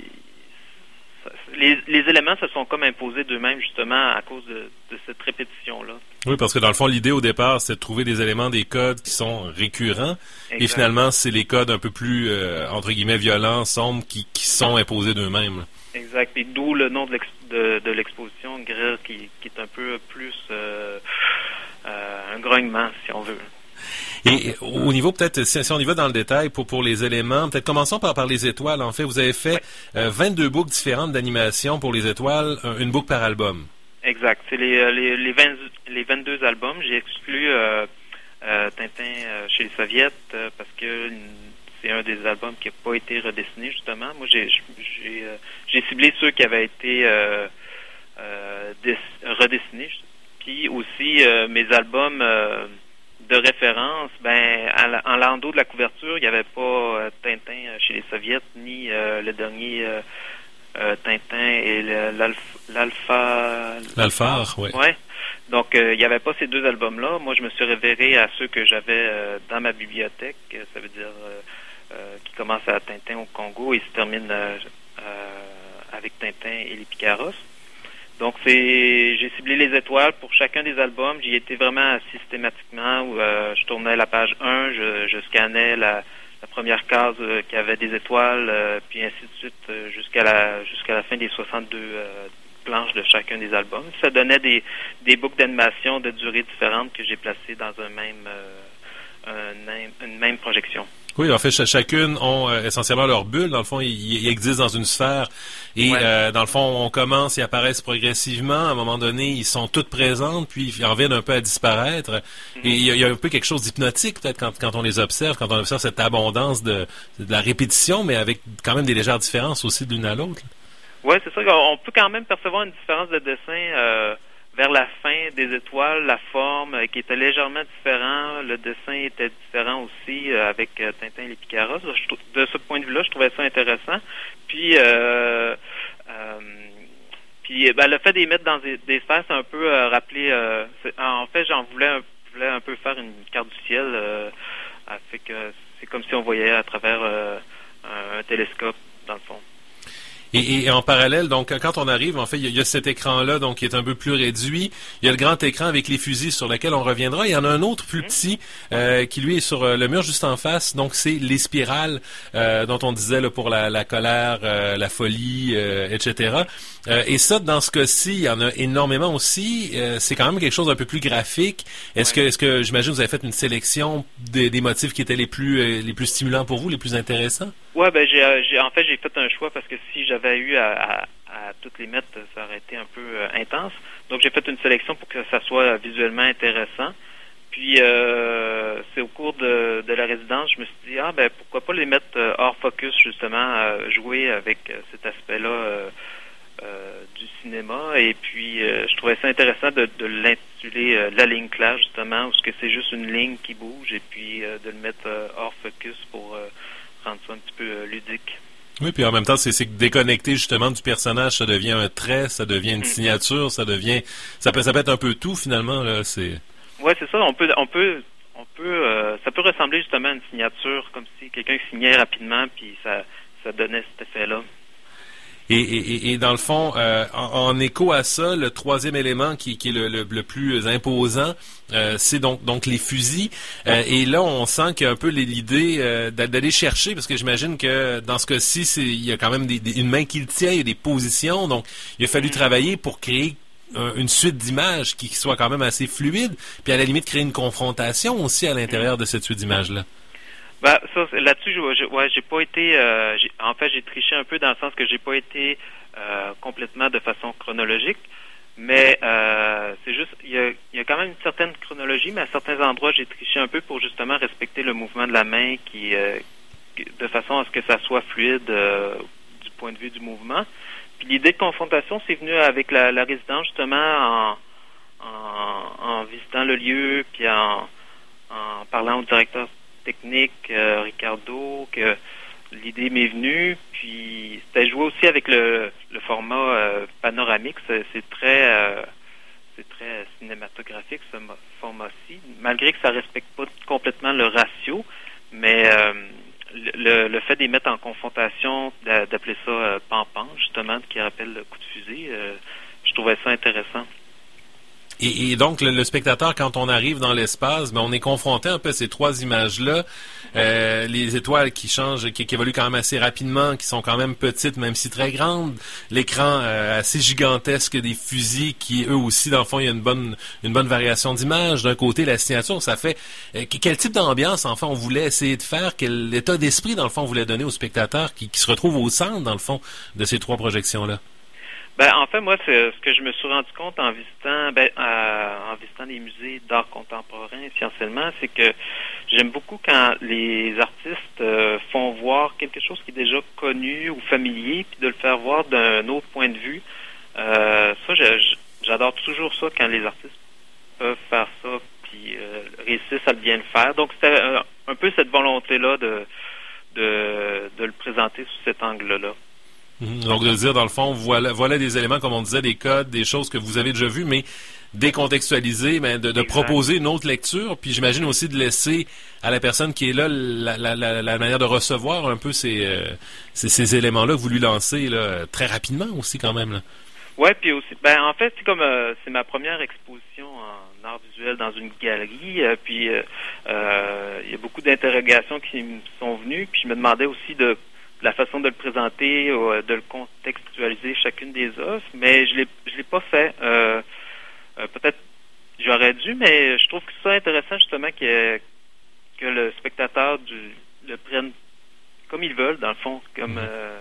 les, les éléments se sont comme imposés d'eux-mêmes justement à cause de, de cette répétition-là. Oui, parce que dans le fond, l'idée au départ, c'est de trouver des éléments, des codes qui sont récurrents. Exact. Et finalement, c'est les codes un peu plus, euh, entre guillemets, violents, sombres, qui, qui sont imposés d'eux-mêmes. Exact. Et d'où le nom de, l'ex, de, de l'exposition, Grille, qui, qui est un peu plus euh, euh, un grognement, si on veut. Et au niveau peut-être, si, si on y va dans le détail pour, pour les éléments, peut-être commençons par, par les étoiles. En fait, vous avez fait euh, vingt-deux boucles différentes d'animation pour les étoiles, une boucle par album. Exact. C'est les, les, les, vingt, les vingt-deux albums. J'ai exclu euh, euh, Tintin euh, chez les Soviets euh, parce que c'est un des albums qui n'a pas été redessiné, justement. Moi, j'ai, j'ai, euh, j'ai ciblé ceux qui avaient été euh, euh, des, redessinés. Puis aussi, euh, mes albums euh, de référence, ben, en l'endos de la couverture, il n'y avait pas euh, Tintin chez les Soviets, ni euh, le dernier euh, euh, Tintin et le, l'Alpha... L'Alpha... L'Alphard, oui. Ouais. Donc, euh, il n'y avait pas ces deux albums-là. Moi, je me suis référé à ceux que j'avais euh, dans ma bibliothèque. Ça veut dire euh, euh, qui commence à Tintin au Congo et se termine euh, euh, avec Tintin et les Picaros. Donc, c'est, j'ai ciblé les étoiles pour chacun des albums. J'y étais vraiment systématiquement où euh, je tournais la page un, je, je scannais la, la première case euh, qui avait des étoiles, euh, puis ainsi de suite euh, jusqu'à la jusqu'à la fin des soixante-deux euh, planches de chacun des albums. Ça donnait des, des boucles d'animation de durée différentes que j'ai placées dans un même, euh, un même une même projection. Oui, en fait, ch- chacune ont euh, essentiellement leur bulle. Dans le fond, ils, ils existent dans une sphère. Et ouais. euh, dans le fond, on commence, ils apparaissent progressivement. À un moment donné, ils sont toutes présentes, puis ils en viennent un peu à disparaître. Mm-hmm. Et il y, a, il y a un peu quelque chose d'hypnotique, peut-être, quand, quand on les observe, quand on observe cette abondance de, de la répétition, mais avec quand même des légères différences aussi de l'une à l'autre. Oui, c'est ça. On peut quand même percevoir une différence de dessin euh, vers la fin des étoiles, la forme euh, qui était légèrement différent. Le dessin était différent aussi euh, avec euh, Tintin et les Picaros. De ce point de vue-là, je trouvais ça intéressant. Puis, euh, euh, puis ben, le fait de les mettre dans des, des sphères, c'est un peu euh, rappelé... Euh, en fait, j'en voulais un, voulais un peu faire une carte du ciel. Euh, fait que c'est comme si on voyait à travers euh, un, un télescope, dans le fond. Et, et en parallèle, donc, quand on arrive, en fait, il y, y a cet écran-là, donc, qui est un peu plus réduit. Il y a le grand écran avec les fusils sur lequel on reviendra. Il y en a un autre plus petit, euh, qui lui est sur euh, le mur juste en face. Donc, c'est les spirales, euh, dont on disait, là, pour la, la colère, euh, la folie, euh, et cetera. Euh, et ça, dans ce cas-ci, il y en a énormément aussi. Euh, c'est quand même quelque chose d'un peu plus graphique. Est-ce ouais. que, est-ce que, j'imagine, vous avez fait une sélection des, des motifs qui étaient les plus, euh, les plus stimulants pour vous, les plus intéressants? Ouais, ben, j'ai, j'ai, en fait, j'ai fait un choix parce que si j'avais eu à, à, à toutes les mettre, ça aurait été un peu euh, intense. Donc, j'ai fait une sélection pour que ça soit visuellement intéressant. Puis, euh, c'est au cours de, de la résidence, je me suis dit, ah, ben, pourquoi pas les mettre euh, hors focus, justement, euh, jouer avec euh, cet aspect-là euh, euh, du cinéma. Et puis, euh, je trouvais ça intéressant de, de l'intituler euh, La ligne claire, justement, parce que c'est juste une ligne qui bouge, et puis euh, de le mettre euh, hors focus pour euh, rendre ça un petit peu euh, ludique. Oui, puis en même temps, c'est, c'est déconnecté justement du personnage, ça devient un trait, ça devient une signature, ça devient, ça peut, ça peut être un peu tout finalement là. C'est. Ouais, c'est ça. On peut, on peut, on peut, euh, ça peut ressembler justement à une signature, comme si quelqu'un signait rapidement, puis ça, ça donnait cet effet-là. Et, et, et dans le fond, euh, en, en écho à ça, le troisième élément qui, qui est le, le, le plus imposant, euh, c'est donc donc les fusils. Euh, et là, on sent qu'il y a un peu l'idée euh, d'aller chercher, parce que j'imagine que dans ce cas-ci, c'est, il y a quand même des, des, une main qui le tient, il y a des positions. Donc, il a fallu travailler pour créer un, une suite d'images qui soit quand même assez fluide, puis à la limite créer une confrontation aussi à l'intérieur de cette suite d'images-là. Ben, ça, là-dessus, je, je, ouais, j'ai pas été. Euh, j'ai, en fait, j'ai triché un peu dans le sens que j'ai pas été euh, complètement de façon chronologique, mais euh, c'est juste, il y a, il y a quand même une certaine chronologie, mais à certains endroits, j'ai triché un peu pour justement respecter le mouvement de la main, qui, euh, de façon à ce que ça soit fluide euh, du point de vue du mouvement. Puis l'idée de confrontation, c'est venu avec la, la résidence justement en, en, en visitant le lieu, puis en, en parlant au directeur technique, euh, Ricardo, que l'idée m'est venue, puis c'était joué aussi avec le, le format euh, panoramique, c'est, c'est très euh, c'est très cinématographique ce format-ci, malgré que ça respecte pas complètement le ratio, mais euh, le, le fait d'y mettre en confrontation, d'appeler ça euh, pan-pan, justement, qui rappelle le coup de fusil, euh, je trouvais ça intéressant. Et, et donc, le, le spectateur, quand on arrive dans l'espace, ben, on est confronté un peu à ces trois images-là. Euh, les étoiles qui changent, qui, qui évoluent quand même assez rapidement, qui sont quand même petites, même si très grandes. L'écran euh, assez gigantesque des fusils, qui eux aussi, dans le fond, il y a une bonne une bonne variation d'images. D'un côté, la signature, ça fait... Euh, quel type d'ambiance, enfin, on voulait essayer de faire? Quel état d'esprit, dans le fond, on voulait donner aux spectateurs qui, qui se retrouvent au centre, dans le fond, de ces trois projections-là? Ben, en fait, moi, c'est ce que je me suis rendu compte en visitant, ben, euh, en visitant des musées d'art contemporain, essentiellement, c'est que j'aime beaucoup quand les artistes euh, font voir quelque chose qui est déjà connu ou familier, puis de le faire voir d'un autre point de vue. Euh, ça, je, j'adore toujours ça quand les artistes peuvent faire ça, puis euh, réussissent à bien le faire. Donc, c'était euh, un peu cette volonté-là de, de, de le présenter sous cet angle-là. Donc, de dire, dans le fond, voilà, voilà des éléments, comme on disait, des codes, des choses que vous avez déjà vues, mais décontextualiser, mais de, de proposer une autre lecture, puis j'imagine aussi de laisser à la personne qui est là la, la, la, la manière de recevoir un peu ces, euh, ces, ces éléments-là que vous lui lancez là, très rapidement aussi, quand même. Là. Ouais, puis aussi, ben en fait, c'est comme euh, c'est ma première exposition en art visuel dans une galerie, euh, puis euh, euh, il y a beaucoup d'interrogations qui me sont venues, puis je me demandais aussi de la façon de le présenter, ou de le contextualiser chacune des œuvres, mais je l'ai je l'ai pas fait. Euh, euh, peut-être j'aurais dû, mais je trouve que c'est intéressant justement que que le spectateur du, le prenne comme ils veulent, dans le fond, comme euh,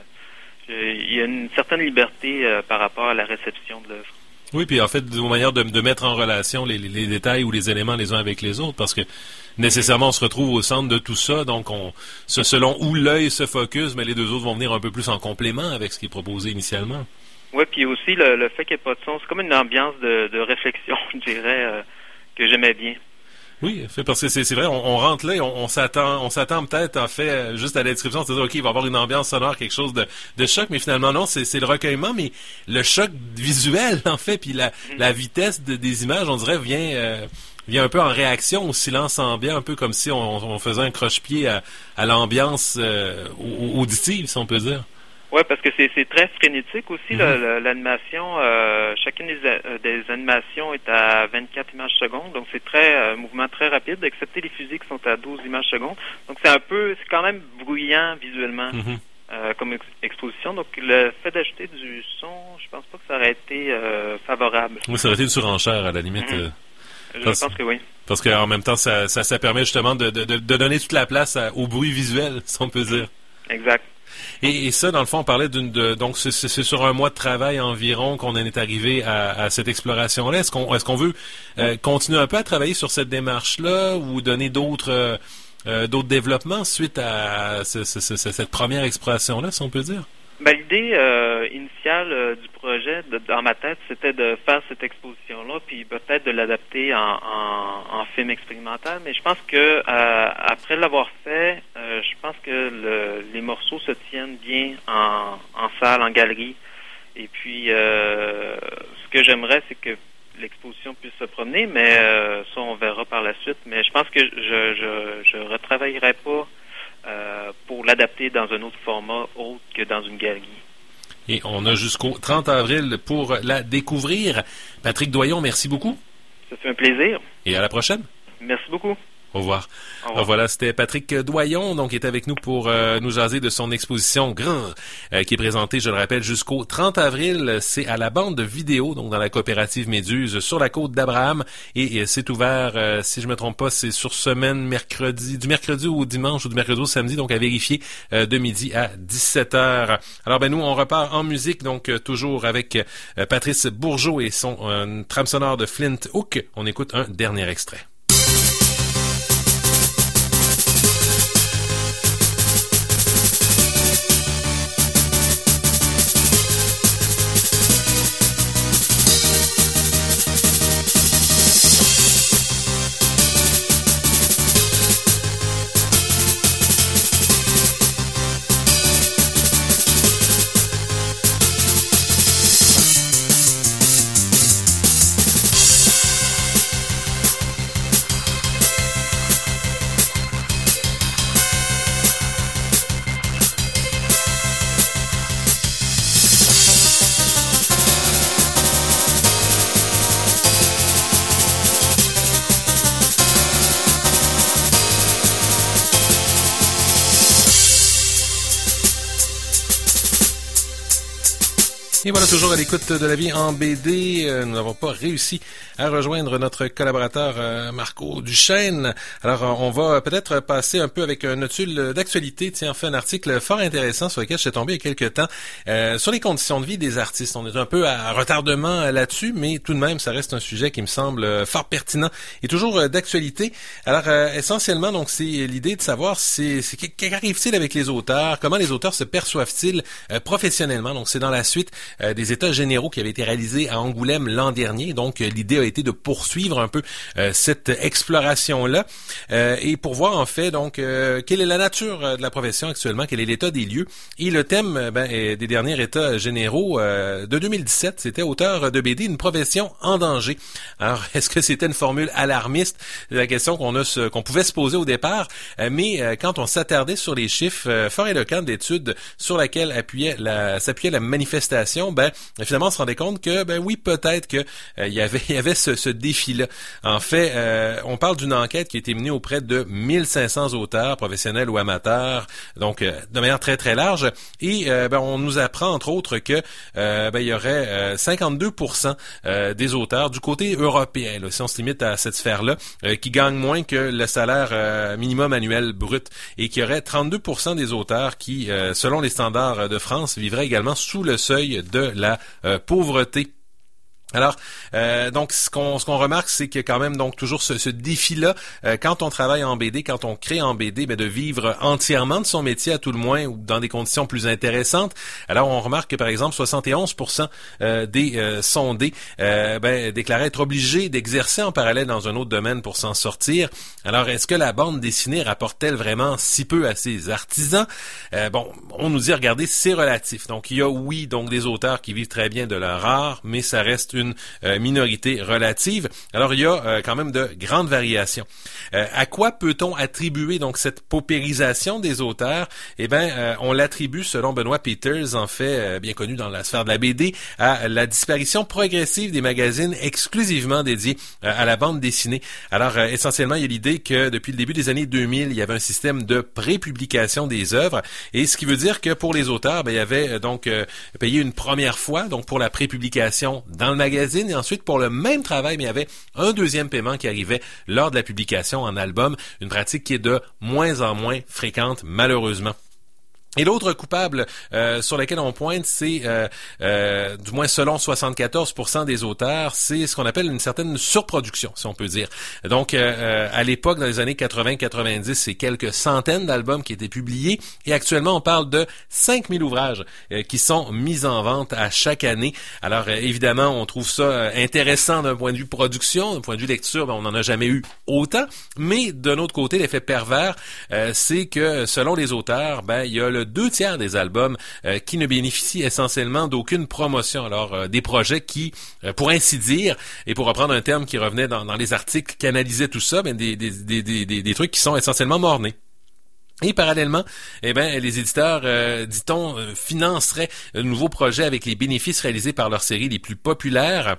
il y a une certaine liberté euh, par rapport à la réception de l'œuvre. Oui, puis en fait, de manière de, de mettre en relation les, les, les détails ou les éléments les uns avec les autres, parce que nécessairement on se retrouve au centre de tout ça, donc on, selon où l'œil se focus, mais les deux autres vont venir un peu plus en complément avec ce qui est proposé initialement. Oui, puis aussi le, le fait qu'il n'y ait pas de son, c'est comme une ambiance de, de réflexion, je dirais, euh, que j'aimais bien. Oui, parce que c'est, c'est vrai, on, on rentre là et on, on s'attend on s'attend peut-être en fait juste à la description, c'est-à-dire ok, il va y avoir une ambiance sonore, quelque chose de, de choc, mais finalement non, c'est, c'est le recueillement, mais le choc visuel en fait, puis la, mm-hmm. la vitesse de, des images, on dirait vient euh, vient un peu en réaction au silence ambiant, un peu comme si on, on faisait un croche-pied à, à l'ambiance euh, auditive, si on peut dire. Oui, parce que c'est, c'est très frénétique aussi, mm-hmm. là, l'animation. Euh, chacune des, euh, des animations est à vingt-quatre images secondes, donc c'est très euh, mouvement très rapide, excepté les fusils qui sont à douze images secondes. Donc c'est un peu, c'est quand même bruyant visuellement mm-hmm. euh, comme ex- exposition. Donc le fait d'ajouter du son, je pense pas que ça aurait été euh, favorable. Oui, ça aurait été une surenchère à la limite. Mm-hmm. Euh, je parce, pense que oui. Parce qu'en même temps, ça, ça, ça permet justement de, de, de donner toute la place à, au bruit visuel, si on peut dire. Exact. Et, et ça, dans le fond, on parlait d'une... De, donc, c'est, c'est sur un mois de travail environ qu'on en est arrivé à, à cette exploration-là. Est-ce qu'on, est-ce qu'on veut euh, continuer un peu à travailler sur cette démarche-là ou donner d'autres, euh, d'autres développements suite à ce, ce, ce, cette première exploration-là, si on peut dire? Ben, l'idée euh, initiale euh, du projet, de, dans ma tête, c'était de faire cette exposition-là, puis peut-être de l'adapter en, en, en film expérimental. Mais je pense que euh, après l'avoir fait, euh, je pense que le, les morceaux se tiennent bien en, en salle, en galerie. Et puis, euh, ce que j'aimerais, c'est que l'exposition puisse se promener, mais euh, ça, on verra par la suite. Mais je pense que je je, je retravaillerai pas Euh, pour l'adapter dans un autre format autre que dans une galerie. Et on a jusqu'au trente avril pour la découvrir. Patrick Doyon, merci beaucoup. Ça fait un plaisir. Et à la prochaine. Merci beaucoup. Au revoir. Au revoir. Alors voilà, c'était Patrick Doyon, donc, qui est avec nous pour euh, nous jaser de son exposition Grand, euh, qui est présentée, je le rappelle, jusqu'au trente avril. C'est à la bande vidéo, donc dans la coopérative Méduse, sur la côte d'Abraham. Et, et c'est ouvert, euh, si je me trompe pas, c'est sur semaine mercredi, du mercredi au dimanche ou du mercredi au samedi, donc à vérifier euh, de midi à dix-sept heures. Alors ben nous, on repart en musique, donc euh, toujours avec euh, Patrice Bourgeot et son euh, trame sonore de Flint Hook. On écoute un dernier extrait. Et voilà, toujours à l'écoute de La Vie en B D. Euh, nous n'avons pas réussi à rejoindre notre collaborateur euh, Marco Duchesne. Alors, euh, on va peut-être passer un peu avec un notule d'actualité. Tiens, enfin, un article fort intéressant sur lequel je suis tombé il y a quelques temps euh, sur les conditions de vie des artistes. On est un peu à retardement là-dessus, mais tout de même, ça reste un sujet qui me semble fort pertinent et toujours euh, d'actualité. Alors, euh, essentiellement, donc, c'est l'idée de savoir c'est, c'est qu'arrive-t-il avec les auteurs, comment les auteurs se perçoivent-ils euh, professionnellement. Donc, c'est dans la suite Euh, des états généraux qui avaient été réalisés à Angoulême l'an dernier. Donc, euh, l'idée a été de poursuivre un peu euh, cette exploration-là euh, et pour voir en fait donc euh, quelle est la nature euh, de la profession actuellement, quel est l'état des lieux. Et le thème euh, ben, est des derniers états généraux euh, de deux mille dix-sept, c'était auteur de B D, une profession en danger. Alors, est-ce que c'était une formule alarmiste? C'est la question qu'on a se, qu'on pouvait se poser au départ, euh, mais euh, quand on s'attardait sur les chiffres euh, fort éloquents d'études sur laquelle appuyait la, s'appuyait la manifestation, ben finalement on se rendait compte que ben oui, peut-être que euh, il y avait il y avait ce, ce défi-là. En fait, euh, on parle d'une enquête qui a été menée auprès de mille cinq cents auteurs, professionnels ou amateurs, donc euh, de manière très très large. Et euh, ben on nous apprend entre autres que euh, ben il y aurait euh, cinquante-deux pour cent euh, des auteurs du côté européen, là, si on se limite à cette sphère-là, euh, qui gagnent moins que le salaire euh, minimum annuel brut, et qu'il y aurait trente-deux pour cent des auteurs qui, euh, selon les standards de France, vivraient également sous le seuil de la euh, pauvreté. Alors, euh, donc, ce qu'on ce qu'on remarque, c'est qu'il y a quand même donc toujours ce, ce défi-là, euh, quand on travaille en B D, quand on crée en B D, ben, de vivre entièrement de son métier à tout le moins ou dans des conditions plus intéressantes. Alors, on remarque que, par exemple, soixante et onze pour cent euh, des euh, sondés euh, ben, déclaraient être obligés d'exercer en parallèle dans un autre domaine pour s'en sortir. Alors, est-ce que la bande dessinée rapporte-t-elle vraiment si peu à ses artisans? Euh, bon, on nous dit, regardez, c'est relatif. Donc, il y a, oui, donc des auteurs qui vivent très bien de leur art, mais ça reste une une euh, minorité relative. Alors, il y a euh, quand même de grandes variations. Euh, à quoi peut-on attribuer donc cette paupérisation des auteurs? Eh bien, euh, on l'attribue, selon Benoît Peters, en fait, euh, bien connu dans la sphère de la B D, à la disparition progressive des magazines exclusivement dédiés euh, à la bande dessinée. Alors, euh, essentiellement, il y a l'idée que depuis le début des années deux mille, il y avait un système de pré-publication des œuvres, et ce qui veut dire que pour les auteurs, ben, il y avait euh, donc euh, payé une première fois, donc pour la pré-publication dans le magazine, et ensuite pour le même travail, mais il y avait un deuxième paiement qui arrivait lors de la publication en album, une pratique qui est de moins en moins fréquente, malheureusement. Et l'autre coupable euh, sur lequel on pointe, c'est, euh, euh, du moins selon soixante-quatorze pour cent des auteurs, c'est ce qu'on appelle une certaine surproduction, si on peut dire. Donc, euh, à l'époque, dans les années quatre-vingts quatre-vingt-dix, c'est quelques centaines d'albums qui étaient publiés, et actuellement, on parle de cinq mille ouvrages euh, qui sont mis en vente à chaque année. Alors, euh, évidemment, on trouve ça euh, intéressant d'un point de vue production, d'un point de vue lecture, ben, on n'en a jamais eu autant, mais d'un autre côté, l'effet pervers, euh, c'est que selon les auteurs, ben, il y a le deux tiers des albums euh, qui ne bénéficient essentiellement d'aucune promotion. Alors, euh, des projets qui, euh, pour ainsi dire, et pour reprendre un terme qui revenait dans, dans les articles qui analysaient tout ça, ben, des, des, des, des, des trucs qui sont essentiellement mornés. Et parallèlement, eh ben, les éditeurs, euh, dit-on, euh, financeraient de nouveaux projets avec les bénéfices réalisés par leurs séries les plus populaires.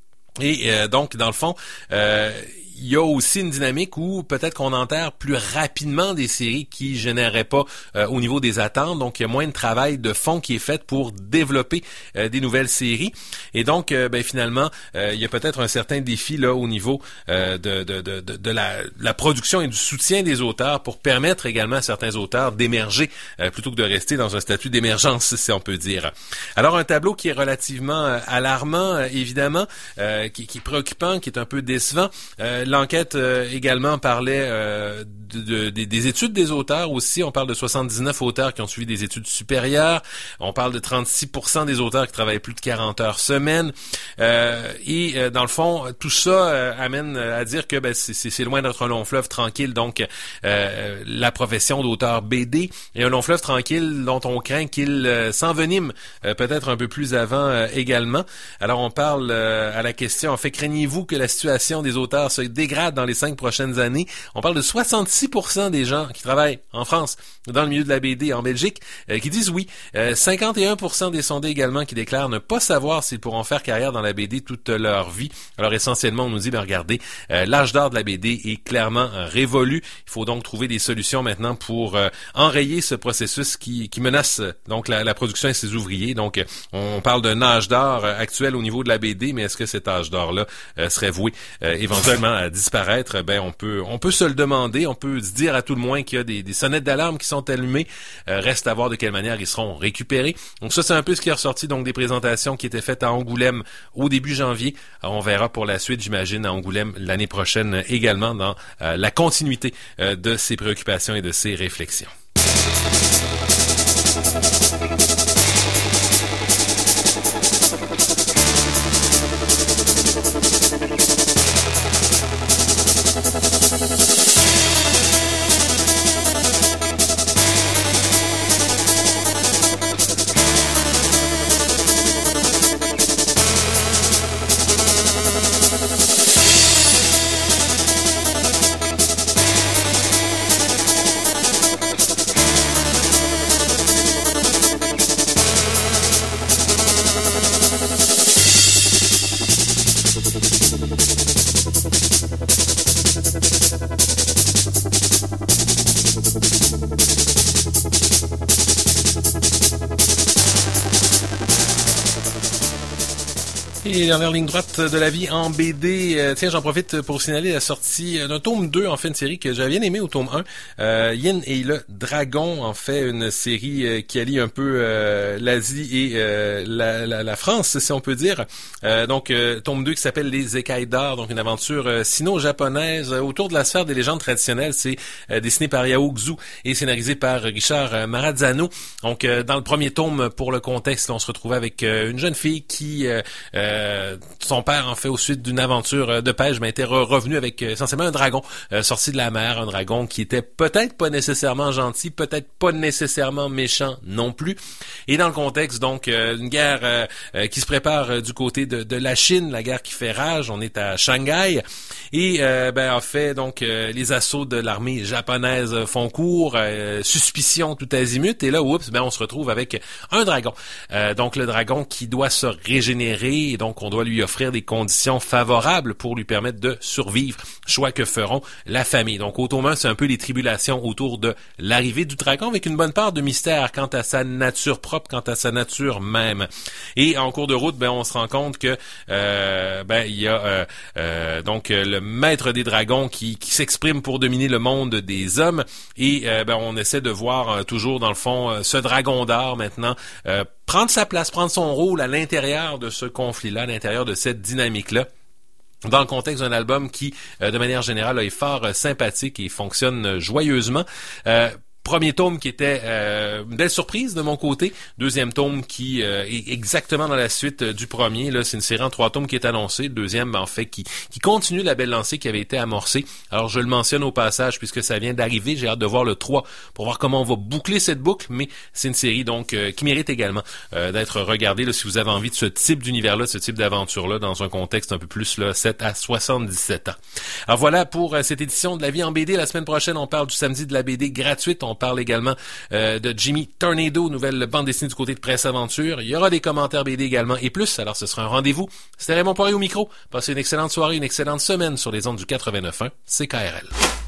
Et euh, donc, dans le fond, euh, il y a aussi une dynamique où peut-être qu'on enterre plus rapidement des séries qui généreraient pas euh, au niveau des attentes. Donc, il y a moins de travail de fond qui est fait pour développer euh, des nouvelles séries. Et donc, euh, ben finalement, euh, il y a peut-être un certain défi là au niveau euh, de, de, de, de, de, la, de la production et du soutien des auteurs pour permettre également à certains auteurs d'émerger euh, plutôt que de rester dans un statut d'émergence, si on peut dire. Alors, un tableau qui est relativement euh, alarmant, euh, évidemment, euh, qui, qui est préoccupant, qui est un peu décevant. Euh, L'enquête euh, également parlait euh, de, de, de, des études des auteurs aussi. On parle de soixante-dix-neuf auteurs qui ont suivi des études supérieures. On parle de trente-six pour cent des auteurs qui travaillent plus de quarante heures semaine. Euh, et euh, dans le fond, tout ça euh, amène à dire que ben, c'est, c'est loin d'être un long fleuve tranquille. Donc, euh, la profession d'auteur B D est un long fleuve tranquille dont on craint qu'il euh, s'envenime euh, peut-être un peu plus avant euh, également. Alors, on parle euh, à la question, en fait, craignez-vous que la situation des auteurs se dégrade dans les cinq prochaines années? On parle de soixante-six pour cent des gens qui travaillent en France, dans le milieu de la B D en Belgique, euh, qui disent oui. Euh, cinquante et un pour cent des sondés également qui déclarent ne pas savoir s'ils pourront faire carrière dans la B D toute leur vie. Alors essentiellement, on nous dit, ben regardez, euh, l'âge d'or de la B D est clairement euh, révolu. Il faut donc trouver des solutions maintenant pour euh, enrayer ce processus qui, qui menace euh, donc la, la production et ses ouvriers. Donc, euh, on parle d'un âge d'or euh, actuel au niveau de la B D, mais est-ce que cet âge d'or-là euh, serait voué euh, éventuellement à disparaître? Ben on peut on peut se le demander, on peut se dire à tout le moins qu'il y a des, des sonnettes d'alarme qui sont allumées. Euh, reste à voir de quelle manière ils seront récupérés. Donc ça, c'est un peu ce qui est ressorti donc des présentations qui étaient faites à Angoulême au début janvier. Alors, on verra pour la suite, j'imagine, à Angoulême l'année prochaine également dans euh, la continuité euh, de ces préoccupations et de ces réflexions. Et dernière ligne droite de la vie en B D, euh, tiens, j'en profite pour signaler la sortie d'un tome deux, en fait, une série que j'avais bien aimée au tome un, euh, Yin et le Dragon, en fait, une série euh, qui allie un peu euh, l'Asie et euh, la, la, la France, si on peut dire. Euh, donc, euh, tome deux qui s'appelle Les Écailles d'or, donc une aventure euh, sino-japonaise euh, autour de la sphère des légendes traditionnelles. C'est euh, dessiné par Yao Xu et scénarisé par Richard euh, Marazzano. Donc, euh, dans le premier tome, pour le contexte, on se retrouvait avec euh, une jeune fille qui... Euh, euh, son père, en fait, au suite d'une aventure de pêche, ben, était revenu avec euh, essentiellement un dragon euh, sorti de la mer, un dragon qui était peut-être pas nécessairement gentil, peut-être pas nécessairement méchant non plus. Et dans le contexte, donc, euh, une guerre euh, euh, qui se prépare euh, du côté de, de la Chine, la guerre qui fait rage, on est à Shanghai. Et, euh, ben, en fait, donc, euh, les assauts de l'armée japonaise font cours, euh, suspicion tout azimut, et là, oups, ben, on se retrouve avec un dragon. Euh, donc, le dragon qui doit se régénérer, et donc, on doit lui offrir des conditions favorables pour lui permettre de survivre. Choix que feront la famille. Donc, au tome un, c'est un peu les tribulations autour de l'arrivée du dragon, avec une bonne part de mystère quant à sa nature propre, quant à sa nature même. Et en cours de route, ben, on se rend compte que, euh, ben, il y a, euh, euh, donc, le maître des dragons qui, qui s'exprime pour dominer le monde des hommes. Et, euh, ben, on essaie de voir euh, toujours, dans le fond, euh, ce dragon d'or, maintenant, euh, prendre sa place, prendre son rôle à l'intérieur de ce conflit-là, à l'intérieur de cette dynamique-là, dans le contexte d'un album qui, euh, de manière générale, est fort euh, sympathique et fonctionne euh, joyeusement. Euh, Premier tome qui était euh, une belle surprise de mon côté. Deuxième tome qui euh, est exactement dans la suite euh, du premier. Là, c'est une série en trois tomes qui est annoncée. Le deuxième, en fait, qui, qui continue la belle lancée qui avait été amorcée. Alors, je le mentionne au passage puisque ça vient d'arriver. J'ai hâte de voir le trois pour voir comment on va boucler cette boucle. Mais c'est une série donc euh, qui mérite également euh, d'être regardée là, si vous avez envie de ce type d'univers-là, de ce type d'aventure-là, dans un contexte un peu plus là, sept à soixante-dix-sept ans. Alors voilà pour euh, cette édition de La Vie en B D. La semaine prochaine, on parle du samedi de la B D gratuite. On On parle également euh, de Jimmy Tornado, nouvelle bande dessinée du côté de Presse Aventure. Il y aura des commentaires B D également et plus, alors ce sera un rendez-vous. C'était Raymond Poirier au micro. Passez une excellente soirée, une excellente semaine sur les ondes du quatre-vingt-neuf point un C K R L.